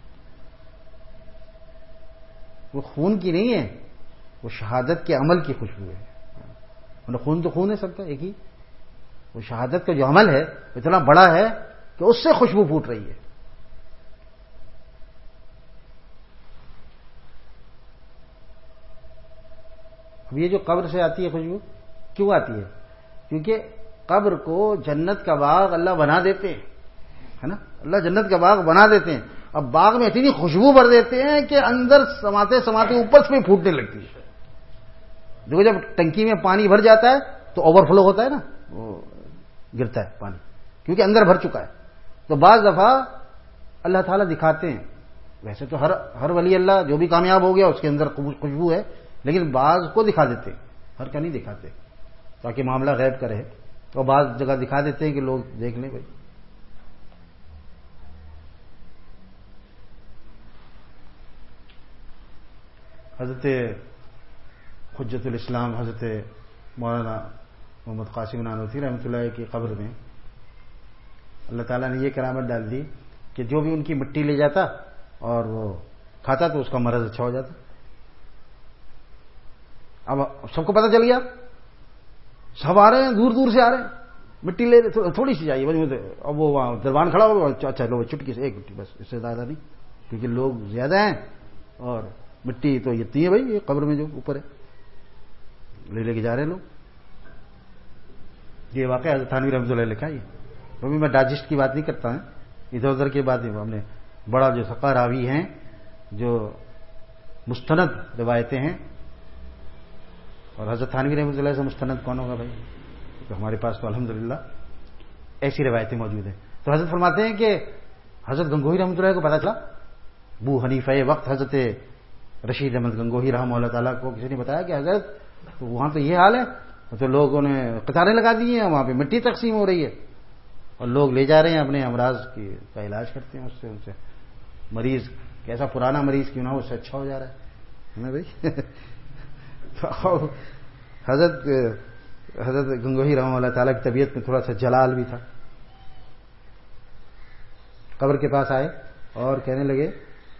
وہ خون کی نہیں ہے، وہ شہادت کے عمل کی خوشبو ہے. خون تو خون ہے سب کا ایک ہی. وہ شہادت کا جو عمل ہے اتنا بڑا ہے کہ اس سے خوشبو پھوٹ رہی ہے. اب یہ جو قبر سے آتی ہے خوشبو کیوں آتی ہے؟ کیونکہ قبر کو جنت کا باغ اللہ بنا دیتے ہیں، ہے نا. اللہ جنت کا باغ بنا دیتے ہیں. اب باغ میں اتنی خوشبو بھر دیتے ہیں کہ اندر سماتے سماتے اوپر سے بھی پھوٹنے لگتی ہے. دیکھو جب ٹنکی میں پانی بھر جاتا ہے تو اوور فلو ہوتا ہے نا، وہ گرتا ہے پانی کیونکہ اندر بھر چکا ہے. تو بعض دفعہ اللہ تعالیٰ دکھاتے ہیں. ویسے تو ہر ہر ولی اللہ جو بھی کامیاب ہو گیا اس کے اندر خوشبو ہے، لیکن بعض کو دکھا دیتے، ہر کا نہیں دکھاتے تاکہ معاملہ غیب کا رہے. اور بعض جگہ دکھا دیتے ہیں کہ لوگ دیکھ لیں بھائی. حضرت حجت الاسلام حضرت مولانا محمد قاسم نانوتوی رحمۃ اللہ کی قبر میں اللہ تعالیٰ نے یہ کرامت ڈال دی کہ جو بھی ان کی مٹی لے جاتا اور وہ کھاتا تو اس کا مرض اچھا ہو جاتا. اب سب کو پتہ چل گیا, سب آ رہے ہیں, دور دور سے آ رہے ہیں, مٹی لے رہے, تھوڑی سی چاہیے. اب وہ وہاں دربان کھڑا ہو, اچھا لو چٹکی سے ایک مٹی بس, اس سے زیادہ نہیں, کیونکہ لوگ زیادہ ہیں اور مٹی تو اتنی ہے بھائی یہ قبر میں جو اوپر ہے, لے لے کے جا رہے ہیں لوگ. یہ واقعہ حضرت تھانوی رحمۃ اللہ لکھا. یہ ابھی میں ڈائجسٹ کی بات نہیں کرتا ہوں, ادھر ادھر کی بات ہم نے بڑا جو ثقہ راوی ہیں, جو مستند روایتیں ہیں, اور حضرت تھانوی رحمۃ اللہ سے مستند کون ہوگا بھائی, تو ہمارے پاس تو الحمدللہ ایسی روایتیں موجود ہیں. تو حضرت فرماتے ہیں کہ حضرت گنگوہی رحمۃ اللہ کو پتہ چلا, ابو حنیفہ وقت حضرت رشید احمد گنگوہی رحمہ اللہ تعالیٰ کو کسی نے بتایا کہ حضرت تو وہاں تو یہ حال ہے, تو لوگوں نے قطاریں لگا دی ہیں, وہاں پہ مٹی تقسیم ہو رہی ہے اور لوگ لے جا رہے ہیں اپنے امراض کی کا علاج کرتے ہیں, اس سے ان سے مریض کیسا پرانا مریض کیوں نہ ہو اس سے اچھا ہو جا رہا ہے نا بھائی. حضرت حضرت گنگوہی رحمہ اللہ تعالیٰ کی طبیعت میں تھوڑا سا جلال بھی تھا. قبر کے پاس آئے اور کہنے لگے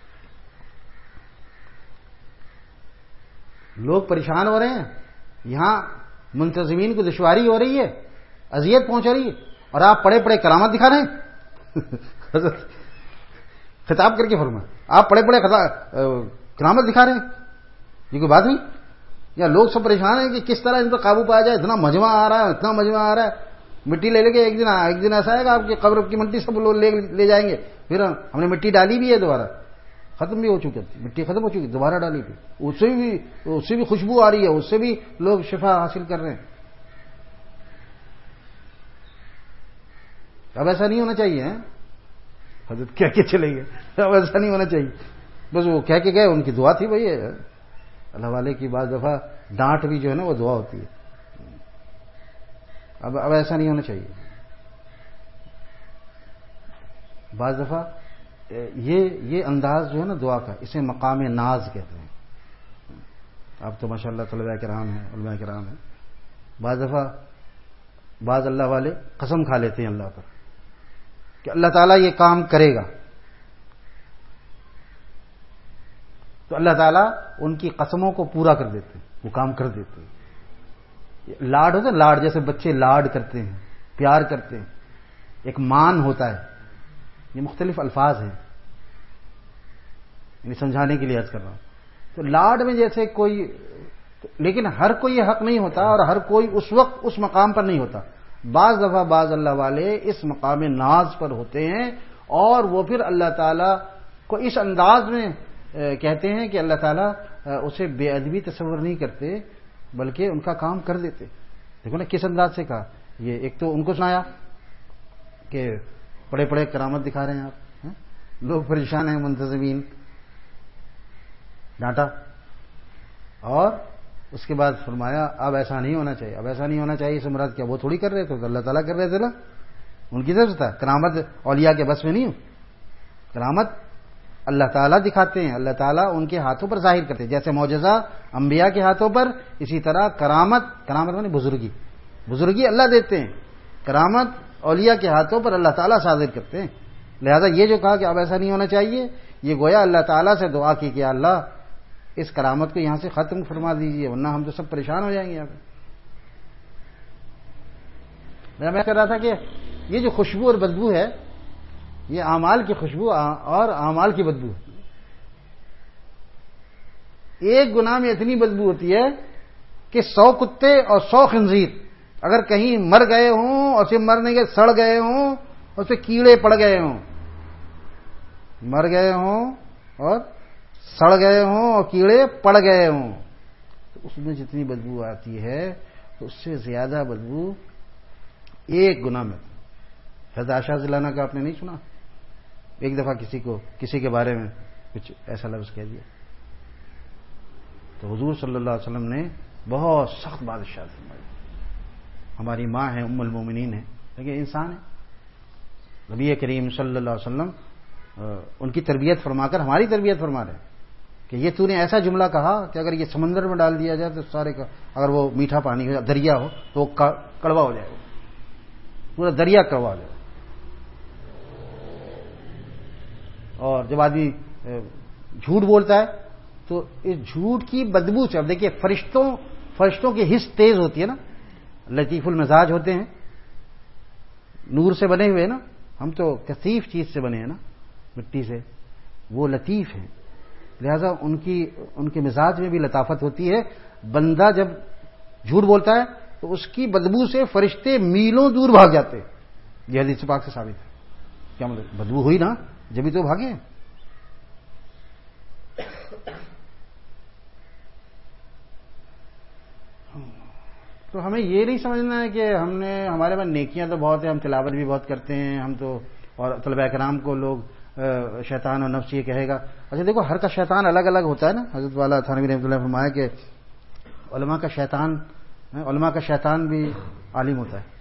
لوگ پریشان ہو رہے ہیں, یہاں منتظمین کو دشواری ہو رہی ہے, اذیت پہنچ رہی ہے, اور آپ پڑے پڑے کرامت دکھا رہے ہیں. حضرت خطاب کر کے فرمایا آپ پڑے پڑے کرامت دکھا رہے ہیں, یہ کوئی بات نہیں. یا لوگ سب پریشان ہیں کہ کس طرح ان پر قابو پایا جائے, اتنا مجمع آ رہا ہے اتنا مجمع آ رہا ہے, مٹی لے لے کے ایک دن ایک دن ایسا آئے گا آپ کی قبر کی مٹی سب لوگ لے جائیں گے. پھر ہم نے مٹی ڈالی بھی ہے, دوبارہ ختم بھی ہو چکی, مٹی ختم ہو چکی, دوبارہ ڈالی تھی, اس سے بھی اس سے بھی خوشبو آ رہی ہے, اس سے بھی لوگ شفا حاصل کر رہے ہیں. اب ایسا نہیں ہونا چاہیے. حضرت کہہ کے چلے گئے, اب ایسا نہیں ہونا چاہیے. بس وہ کہہ کے گئے, ان کی دعا تھی بھائی, اللہ والے کی بعض دفعہ ڈانٹ بھی جو ہے نا وہ دعا ہوتی ہے. اب اب ایسا نہیں ہونا چاہیے. بعض دفعہ یہ یہ انداز جو ہے نا دعا کا, اسے مقام ناز کہتے ہیں. اب تو ماشاء اللہ طلباء کرام ہیں, علماء کرام ہیں, بعض دفعہ بعض اللہ والے قسم کھا لیتے ہیں اللہ پر کہ اللہ تعالیٰ یہ کام کرے گا, تو اللہ تعالیٰ ان کی قسموں کو پورا کر دیتے ہیں, وہ کام کر دیتے ہیں. لاڈ ہوتا ہے, لاڈ جیسے بچے لاڈ کرتے ہیں, پیار کرتے ہیں, ایک مان ہوتا ہے. یہ مختلف الفاظ ہیں, یعنی سمجھانے کے لیے عرض کر رہا ہوں. تو لاڈ میں جیسے کوئی, لیکن ہر کوئی یہ حق نہیں ہوتا اور ہر کوئی اس وقت اس مقام پر نہیں ہوتا. بعض دفعہ بعض اللہ والے اس مقام ناز پر ہوتے ہیں اور وہ پھر اللہ تعالیٰ کو اس انداز میں کہتے ہیں کہ اللہ تعالیٰ اسے بے ادبی تصور نہیں کرتے بلکہ ان کا کام کر دیتے. دیکھو نا کس انداز سے کہا. یہ ایک تو ان کو سنایا کہ بڑے بڑے کرامت دکھا رہے ہیں آپ, لوگ پریشان ہیں منتظمین, ڈانٹا, اور اس کے بعد فرمایا اب ایسا نہیں ہونا چاہیے. اب ایسا نہیں ہونا چاہیے, اس مراد کیا وہ تھوڑی کر رہے تھے, تو اللہ تعالیٰ کر رہے تھے نا, ان کی طرف سے تھا. کرامت اولیاء کے بس میں نہیں ہو, کرامت اللہ تعالیٰ دکھاتے ہیں, اللہ تعالیٰ ان کے ہاتھوں پر ظاہر کرتے ہیں. جیسے معجزہ انبیاء کے ہاتھوں پر, اسی طرح کرامت, کرامت میں بزرگی بزرگی اللہ دیتے ہیں, کرامت اولیاء کے ہاتھوں پر اللہ تعالیٰ ظاہر کرتے ہیں. لہذا یہ جو کہا کہ اب ایسا نہیں ہونا چاہیے, یہ گویا اللہ تعالیٰ سے دعا کی کہ اللہ اس کرامت کو یہاں سے ختم فرما دیجیے, ورنہ ہم تو سب پریشان ہو جائیں گے. یہاں پہ میں کہہ رہا تھا کہ یہ جو خوشبو اور بدبو ہے, یہ اعمال کی خوشبو اور اعمال کی بدبو ہے. ایک گناہ میں اتنی بدبو ہوتی ہے کہ سو کتے اور سو خنزیر اگر کہیں مر گئے ہوں اور صرف مرنے کے سڑ گئے ہوں اور اسے کیڑے پڑ گئے ہوں, مر گئے ہوں اور سڑ گئے ہوں اور کیڑے پڑ گئے ہوں, تو اس میں جتنی بدبو آتی ہے تو اس سے زیادہ بدبو ایک گناہ میں. حضرت عائشہ رضی اللہ عنہا کا آپ نے نہیں سنا, ایک دفعہ کسی کو کسی کے بارے میں کچھ ایسا لفظ کہہ دیا تو حضور صلی اللہ علیہ وسلم نے بہت سخت بات ارشاد فرمائی. ہماری ماں ہے, ام المومنین ہے, لیکن انسان ہے. نبی کریم صلی اللہ علیہ وسلم ان کی تربیت فرما کر ہماری تربیت فرما رہے ہیں. کہ یہ تو نے ایسا جملہ کہا کہ اگر یہ سمندر میں ڈال دیا جائے تو سارے کا اگر وہ میٹھا پانی ہو دریا ہو تو وہ کڑوا ہو جائے گا، پورا دریا کڑوا ہو جائے گا۔ اور جب آدمی جھوٹ بولتا ہے تو اس جھوٹ کی بدبو سے، اب دیکھیے فرشتوں فرشتوں کی حس تیز ہوتی ہے نا، لطیف المزاج ہوتے ہیں، نور سے بنے ہوئے نا، ہم تو کثیف چیز سے بنے ہیں نا، مٹی سے، وہ لطیف ہیں، لہذا ان کی ان کے مزاج میں بھی لطافت ہوتی ہے۔ بندہ جب جھوٹ بولتا ہے تو اس کی بدبو سے فرشتے میلوں دور بھاگ جاتے ہیں، یہ حدیث پاک سے ثابت ہے۔ کیا مطلب؟ بدبو ہوئی نا، جبھی تو بھاگے۔ تو ہمیں یہ نہیں سمجھنا ہے کہ ہم نے ہمارے پاس نیکیاں تو بہت ہیں، ہم تلاوت بھی بہت کرتے ہیں، ہم تو، اور طلباء کرام کو لوگ شیطان اور نفس یہ کہے گا۔ اچھا دیکھو، ہر کا شیطان الگ الگ ہوتا ہے نا۔ حضرت والا تھانوی رحمۃ اللہ فرمایا کہ علماء کا شیطان علماء کا شیطان بھی عالم ہوتا ہے،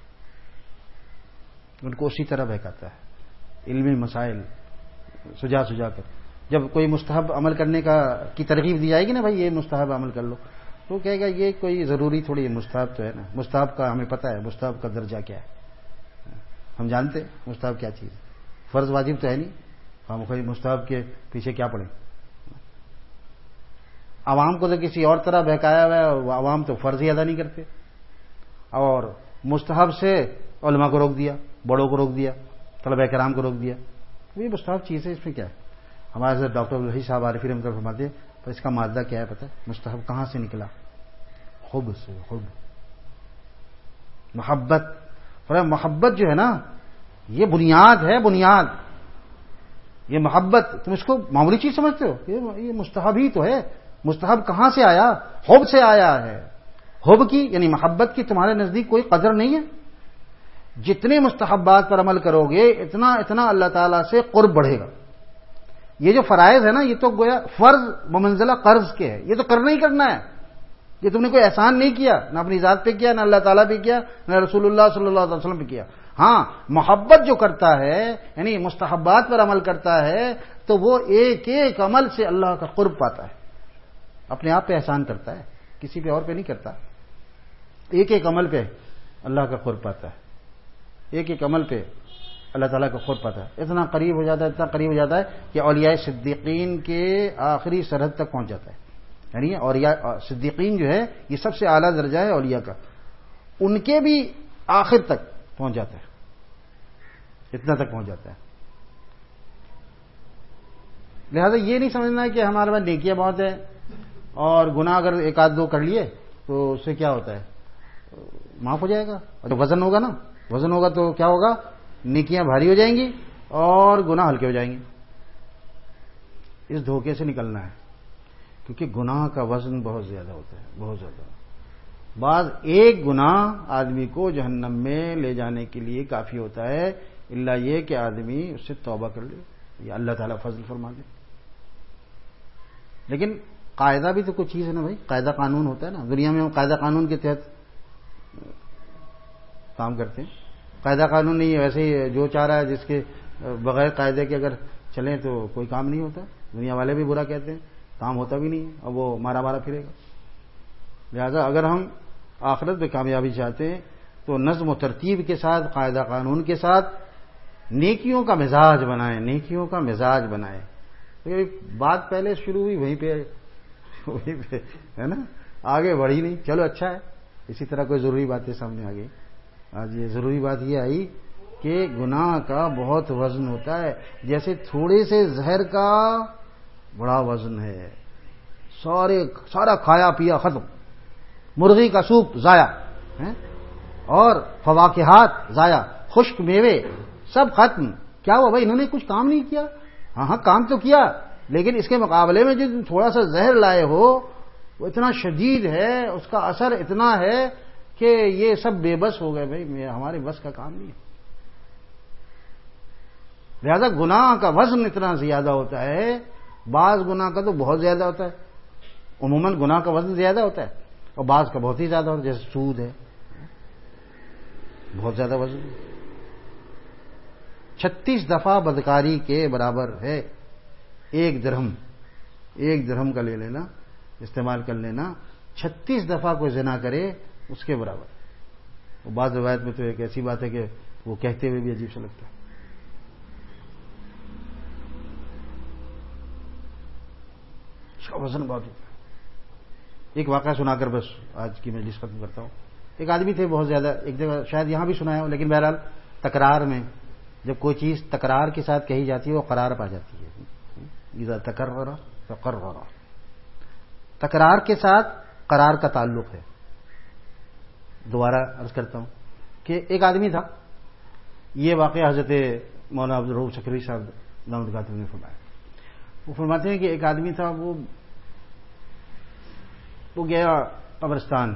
ان کو اسی طرح بہکاتا ہے، علمی مسائل سجا سجا کر۔ جب کوئی مستحب عمل کرنے کا کی ترغیب دی جائے گی نا، بھائی یہ مستحب عمل کر لو، تو کہے گا یہ کوئی ضروری تھوڑی ہے، مستحب تو ہے نا، مستحب کا ہمیں پتہ ہے، مستحب کا درجہ کیا ہے، ہم جانتے ہیں مستحب کیا چیز ہے، فرض واجب تو ہے نہیں، ہم کوئی مستحب کے پیچھے کیا پڑیں۔ عوام کو تو کسی اور طرح بہکایا ہوا ہے، وہ عوام تو فرض ہی ادا نہیں کرتے، اور مستحب سے علماء کو روک دیا، بڑوں کو روک دیا، طلباء کرام کو روک دیا۔ یہ مستحب چیز ہے، اس میں کیا ہے؟ ہمارے حضرت ڈاکٹر عبدالحی صاحب عارفی رحمۃ اللہ فرماتے ہیں تو اس کا مادہ کیا ہے پتہ ہے؟ مستحب کہاں سے نکلا؟ حب سے، حب، محبت۔ فرمایا محبت جو ہے نا، یہ بنیاد ہے، بنیاد، یہ محبت تم اس کو معمولی چیز سمجھتے ہو، یہ مستحب ہی تو ہے۔ مستحب کہاں سے آیا؟ حب سے آیا ہے۔ حب کی یعنی محبت کی تمہارے نزدیک کوئی قدر نہیں ہے، جتنے مستحبات پر عمل کرو گے اتنا اتنا اللہ تعالیٰ سے قرب بڑھے گا۔ یہ جو فرائض ہے نا، یہ تو گویا فرض بمنزلہ قرض کے ہے، یہ تو کرنا ہی کرنا ہے، یہ تم نے کوئی احسان نہیں کیا، نہ اپنی ذات پہ کیا، نہ اللہ تعالیٰ پہ کیا، نہ رسول اللہ صلی اللہ علیہ وسلم پہ کیا۔ ہاں، محبت جو کرتا ہے یعنی مستحبات پر عمل کرتا ہے تو وہ ایک ایک عمل سے اللہ کا قرب پاتا ہے، اپنے آپ پہ احسان کرتا ہے، کسی پہ اور پہ نہیں کرتا، ایک ایک عمل پہ اللہ کا قرب پاتا ہے، ایک ایک عمل پہ اللہ تعالیٰ کا قرب پاتا ہے، اتنا قریب ہو جاتا ہے، اتنا قریب ہو جاتا ہے کہ اولیاء صدیقین کے آخری سرحد تک پہنچ جاتا ہے۔ یعنی اولیاء صدیقین جو ہے یہ سب سے اعلیٰ درجہ ہے اولیاء کا، ان کے بھی آخر تک پہنچ جاتا ہے، اتنا تک پہنچ جاتا ہے۔ لہذا یہ نہیں سمجھنا ہے کہ ہمارے پاس نیکیاں بہت ہیں اور گناہ اگر ایک آدھ دو کر لیے تو اس سے کیا ہوتا ہے، معاف ہو جائے گا۔ اور وزن ہوگا نا، وزن ہوگا تو کیا ہوگا، نیکیاں بھاری ہو جائیں گی اور گناہ ہلکے ہو جائیں گے۔ اس دھوکے سے نکلنا ہے، کیونکہ گناہ کا وزن بہت زیادہ ہوتا ہے، بہت زیادہ۔ بعض ایک گناہ آدمی کو جہنم میں لے جانے کے لیے کافی ہوتا ہے، الا یہ کہ آدمی اس سے توبہ کر لے یا اللہ تعالیٰ فضل فرما دے۔ لیکن قاعدہ بھی تو کوئی چیز ہے نا بھائی، قاعدہ قانون ہوتا ہے نا، دنیا میں ہم قاعدہ قانون کے تحت کام کرتے ہیں۔ قاعدہ قانون نہیں ہے، ویسے ہی جو چاہ رہا ہے، جس کے بغیر قاعدے کے اگر چلیں تو کوئی کام نہیں ہوتا، دنیا والے بھی برا کہتے ہیں، کام ہوتا بھی نہیں ہے، اب وہ مارا مارا پھرے گا۔ لہذا اگر ہم آخرت میں کامیابی چاہتے ہیں تو نظم و ترتیب کے ساتھ، قاعدہ قانون کے ساتھ نیکیوں کا مزاج بنائیں، نیکیوں کا مزاج بنائیں۔ بات پہلے شروع ہوئی وہیں پہ وہیں پہ ہے نا، آگے بڑھی نہیں، چلو اچھا ہے۔ اسی طرح کوئی ضروری باتیں سامنے آ گئی۔ آج یہ ضروری بات یہ آئی کہ گناہ کا بہت وزن ہوتا ہے، جیسے تھوڑے سے زہر کا بڑا وزن ہے، سارے سارا کھایا پیا ختم، مرغی کا سوپ ضائع، اور فواکہات ضائع، خشک میوے سب ختم۔ کیا ہوا بھائی، انہوں نے کچھ کام نہیں کیا؟ ہاں ہاں کام تو کیا، لیکن اس کے مقابلے میں جو تھوڑا سا زہر لائے ہو وہ اتنا شدید ہے، اس کا اثر اتنا ہے کہ یہ سب بے بس ہو گئے۔ بھائی ہمارے بس کا کام نہیں ہے۔ لہذا گناہ کا وزن اتنا زیادہ ہوتا ہے، بعض گناہ کا تو بہت زیادہ ہوتا ہے، عموماً گناہ کا وزن زیادہ ہوتا ہے، اور بعض کا بہت ہی زیادہ ہوتا ہے، جیسے سود ہے، بہت زیادہ وزن، چھتیس دفعہ بدکاری کے برابر ہے ایک درہم، ایک درہم کا لے لینا، استعمال کر لینا، چھتیس دفعہ کوئی زنا کرے اس کے برابر. وہ بعض روایت میں تو ایک ایسی بات ہے کہ وہ کہتے ہوئے بھی عجیب سا لگتا ہے. اس کا وزن بہت ہوتا ہے. ایک واقعہ سنا کر بس آج کی مجلس ختم کرتا ہوں. ایک آدمی تھے بہت زیادہ، ایک جگہ شاید یہاں بھی سنایا ہوں، لیکن بہرحال تکرار میں جب کوئی چیز تکرار کے ساتھ کہی جاتی ہے وہ قرار پا جاتی ہے. اذا تکرر فقرر، تکرار کے ساتھ قرار کا تعلق ہے. دوبارہ عرض کرتا ہوں کہ ایک آدمی تھا، یہ واقعہ حضرت مولانا عبدالرؤوف شکری صاحب دامت برکاتہ نے فرمایا. وہ فرماتے ہیں کہ ایک آدمی تھا، وہ وہ گیا قبرستان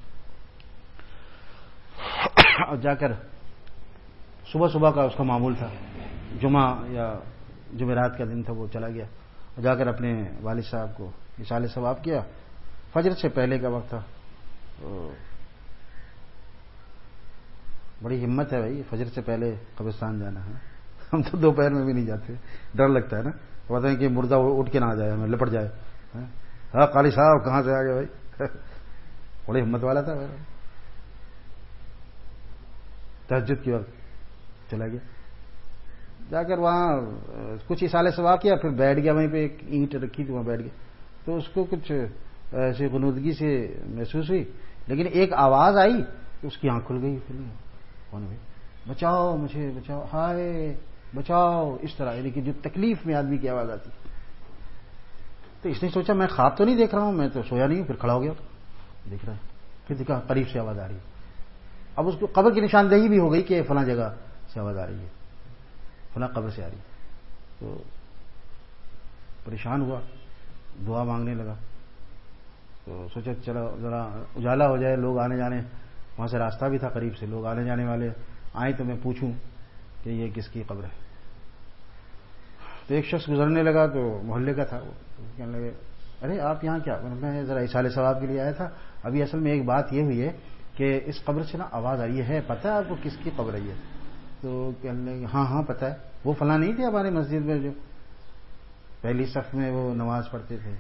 اور جا کر صبح صبح کا اس کا معمول تھا، جمعہ یا جمعرات کا دن تھا، وہ چلا گیا اور جا کر اپنے والد صاحب کو اصالہ ثواب کیا. فجر سے پہلے کا وقت تھا. بڑی ہمت ہے بھائی، فجر سے پہلے قبرستان جانا ہے. ہم تو دوپہر میں بھی نہیں جاتے، ڈر لگتا ہے نا، پتہ ہے کہ مردہ اٹھ کے نہ آ جائے، ہمیں لپٹ جائے. ہاں قاری صاحب کہاں سے آ گئے بھائی؟ بڑی ہمت والا تھا. تہجد کی وقت چلا گیا، جا کر وہاں کچھ اصالہ ثواب کیا، پھر بیٹھ گیا وہیں پہ، ایک اینٹ رکھی تھی وہاں بیٹھ گیا. تو اس کو کچھ ایسی غنودگی سے محسوس ہوئی، لیکن ایک آواز آئی تو اس کی آنکھ کھل گئی. کون بھائی؟ بچاؤ مجھے، بچاؤ، ہائے بچاؤ، اس طرح، یعنی کہ جو تکلیف میں آدمی کی آواز آتی. تو اس نے سوچا میں خواب تو نہیں دیکھ رہا ہوں، میں تو سویا نہیں ہوں. پھر کھڑا ہو گیا، دیکھ رہا ہے، پھر دیکھا قریب سے آواز آ رہی ہے. اب اس کو قبر کی نشاندہی بھی ہو گئی کہ فلاں جگہ سے آواز آ رہی ہے، فلاں قبر سے آ رہی ہے. تو پریشان ہوا، دعا مانگنے لگا. تو سوچا چلو ذرا اجالا ہو جائے، لوگ آنے جانے، وہاں سے راستہ بھی تھا قریب سے، لوگ آنے جانے والے آئیں تو میں پوچھوں کہ یہ کس کی قبر ہے. تو ایک شخص گزرنے لگا، تو محلے کا تھا، وہ کہنے لگے ارے آپ یہاں کیا؟ میں ذرا اصالہ ثواب کے لیے آیا تھا. ابھی اصل میں ایک بات یہ ہوئی ہے کہ اس قبر سے نا آواز آ رہی ہے، پتہ ہے آپ کو کس کی قبر ہے یہ؟ تو کہنے لگے ہاں ہاں پتہ ہے، وہ فلاں نہیں تھے ہمارے مسجد میں جو پہلی صف میں وہ نماز پڑھتے تھے.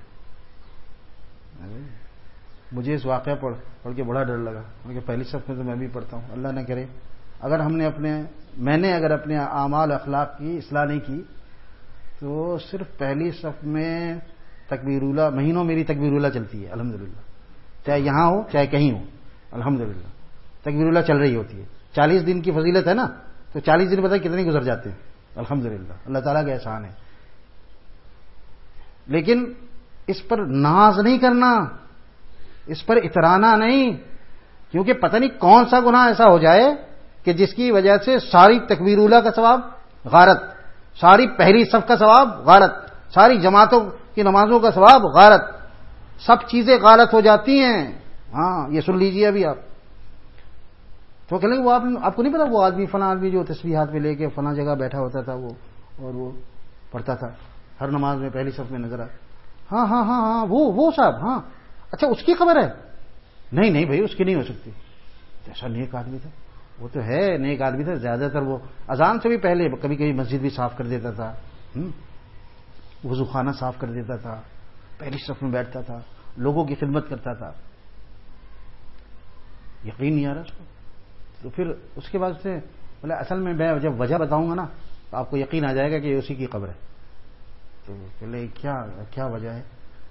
مجھے اس واقعہ پڑھ پڑھ کے بڑا ڈر لگا، کہ پہلی صف میں تو میں بھی پڑھتا ہوں. اللہ نہ کرے اگر ہم نے اپنے میں نے اگر اپنے اعمال اخلاق کی اصلاح نہیں کی تو صرف پہلی صف میں تکبیر اولیٰ، مہینوں میری تکبیر اولیٰ چلتی ہے الحمدللہ، چاہے یہاں ہو چاہے کہیں ہو، الحمدللہ تکبیر اولیٰ چل رہی ہوتی ہے. چالیس دن کی فضیلت ہے نا، تو چالیس دن پتہ کتنے گزر جاتے ہیں، الحمدللہ اللہ تعالیٰ کا احسان ہے. لیکن اس پر ناز نہیں کرنا، اس پر اترانا نہیں، کیونکہ پتہ نہیں کون سا گناہ ایسا ہو جائے کہ جس کی وجہ سے ساری تکبیر اولیٰ کا ثواب غارت، ساری پہلی صف کا ثواب غارت، ساری جماعتوں کی نمازوں کا ثواب غارت، سب چیزیں غلط ہو جاتی ہیں. ہاں یہ سن لیجیے ابھی آپ. تو کہ وہ آپ کو نہیں پتا وہ آدمی فلاں آدمی جو تسبیح ہاتھ میں لے کے فلاں جگہ بیٹھا ہوتا تھا وہ، اور وہ پڑھتا تھا ہر نماز میں پہلی صف میں نظر آ. ہاں ہاں ہاں ہاں وہ وہ صاحب، ہاں اچھا اس کی خبر ہے؟ نہیں نہیں بھائی اس کی نہیں ہو سکتی. ایسا نیک آدمی تھا، وہ تو ہے نیک آدمی تھا. زیادہ تر وہ اذان سے بھی پہلے کبھی کبھی مسجد بھی صاف کر دیتا تھا، وضو خانہ صاف کر دیتا تھا، پہلی صف میں بیٹھتا تھا، لوگوں کی خدمت کرتا تھا. یقین نہیں آ رہا اس کو. تو پھر اس کے بعد سے بولے اصل میں میں جب وجہ بتاؤں گا نا تو آپ کو یقین آ جائے گا کہ یہ اسی کی قبر ہے. تو بولے کیا کیا وجہ ہے؟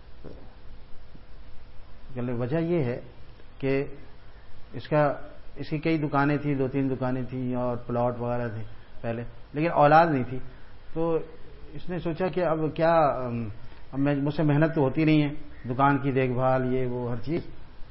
بولے وجہ یہ ہے کہ اس کا اس کی کئی دکانیں تھیں، دو تین دکانیں تھیں اور پلاٹ وغیرہ تھے پہلے، لیکن اولاد نہیں تھی. تو اس نے سوچا کہ اب کیا، اب میں مجھ سے محنت تو ہوتی نہیں ہے، دکان کی دیکھ بھال یہ وہ ہر چیز،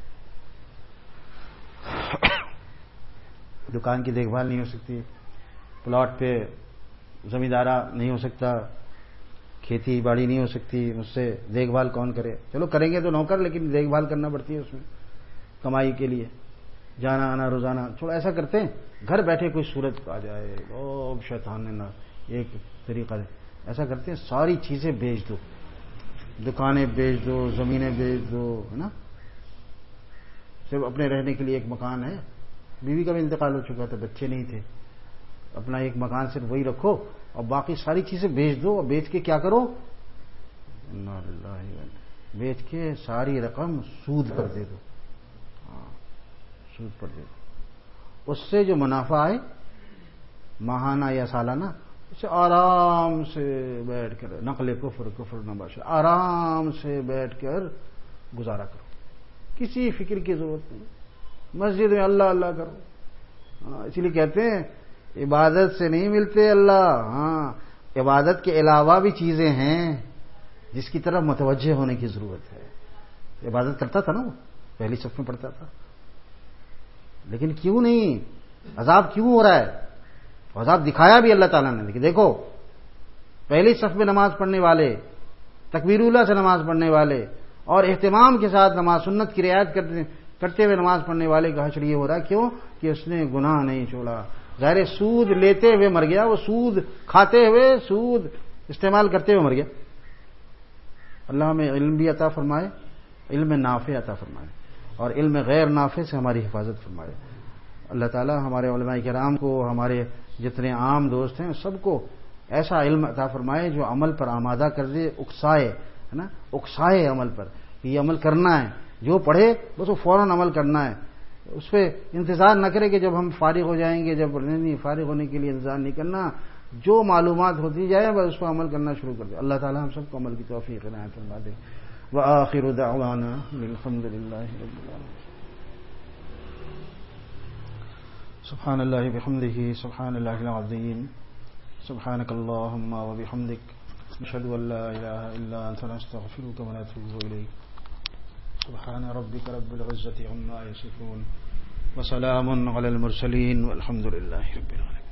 دکان کی دیکھ بھال نہیں ہو سکتی، پلاٹ پہ زمیندارہ نہیں ہو سکتا، کھیتی باڑی نہیں ہو سکتی، مجھ سے دیکھ بھال کون کرے؟ چلو کریں گے تو نوکر، لیکن دیکھ بھال کرنا پڑتی ہے اس میں کمائی کے لیے، جانا آنا روزانہ. تھوڑا ایسا کرتے ہیں گھر بیٹھے کوئی صورت آ جائے، او شیطان نے نہ ایک طریقہ ہے، ایسا کرتے ہیں ساری چیزیں بیچ دو، دکانیں بیچ دو، زمینیں بیچ دو، ہے نا، صرف اپنے رہنے کے لیے ایک مکان ہے، بیوی کا بھی انتقال ہو چکا تھا، بچے نہیں تھے، اپنا ایک مکان صرف وہی رکھو اور باقی ساری چیزیں بیچ دو. اور بیچ کے کیا کرو؟ انا للہ بیچ کے ساری رقم سود پر دے دو، ہاں سود پر دے دو، اس سے جو منافع آئے ماہانہ یا سالانہ، اسے آرام سے بیٹھ کر نقل کفر کفر نباش آرام سے بیٹھ کر گزارا کرو، کسی فکر کی ضرورت نہیں، مسجد میں اللہ اللہ کرو، اس لیے کہتے ہیں عبادت سے نہیں ملتے اللہ، ہاں عبادت کے علاوہ بھی چیزیں ہیں جس کی طرف متوجہ ہونے کی ضرورت ہے۔ عبادت کرتا تھا نا وہ، پہلی صف میں پڑھتا تھا، لیکن کیوں نہیں عذاب کیوں ہو رہا ہے؟ عذاب دکھایا بھی اللہ تعالیٰ نے کہ دیکھو پہلی صف میں نماز پڑھنے والے، تکبیر اولیٰ سے نماز پڑھنے والے اور اہتمام کے ساتھ نماز سنت کی رعایت کرتے کرتے ہوئے نماز پڑھنے والے کا حشر یہ ہو رہا ہے، کیوں کہ اس نے گناہ نہیں چھوڑا۔ ظاہر سود لیتے ہوئے مر گیا، وہ سود کھاتے ہوئے سود استعمال کرتے ہوئے مر گیا۔ اللہ ہمیں علم بھی عطا فرمائے، علم نافع عطا فرمائے، اور علم غیر نافع سے ہماری حفاظت فرمائے۔ اللہ تعالی ہمارے علماء کرام کو، ہمارے جتنے عام دوست ہیں سب کو ایسا علم عطا فرمائے جو عمل پر آمادہ کر دے، اکسائے، ہے نا، اکسائے عمل پر، یہ عمل کرنا ہے، جو پڑھے بس وہ فوراً عمل کرنا ہے، اس پہ انتظار نہ کرے کہ جب ہم فارغ ہو جائیں گے، جب نہیں نہیں فارغ ہونے کے لیے انتظار نہیں کرنا، جو معلومات ہوتی جائے بس اس پر عمل کرنا شروع کر دے۔ اللہ تعالی ہم سب کو عمل کی توفیق عنایت فرما دے۔ وآخر دعوانا الحمد للہ رب العالمین۔ سبحان اللہ بحمدہ، سبحان اللہ العظیم، سبحانک اللہم وبحمدک، نشہد ان لا الہ الا انت، نستغفرک ونتوب الیک۔ سبحان ربک رب العزة عما یصفون، وسلام علی المرسلین، والحمد للہ رب العالمین۔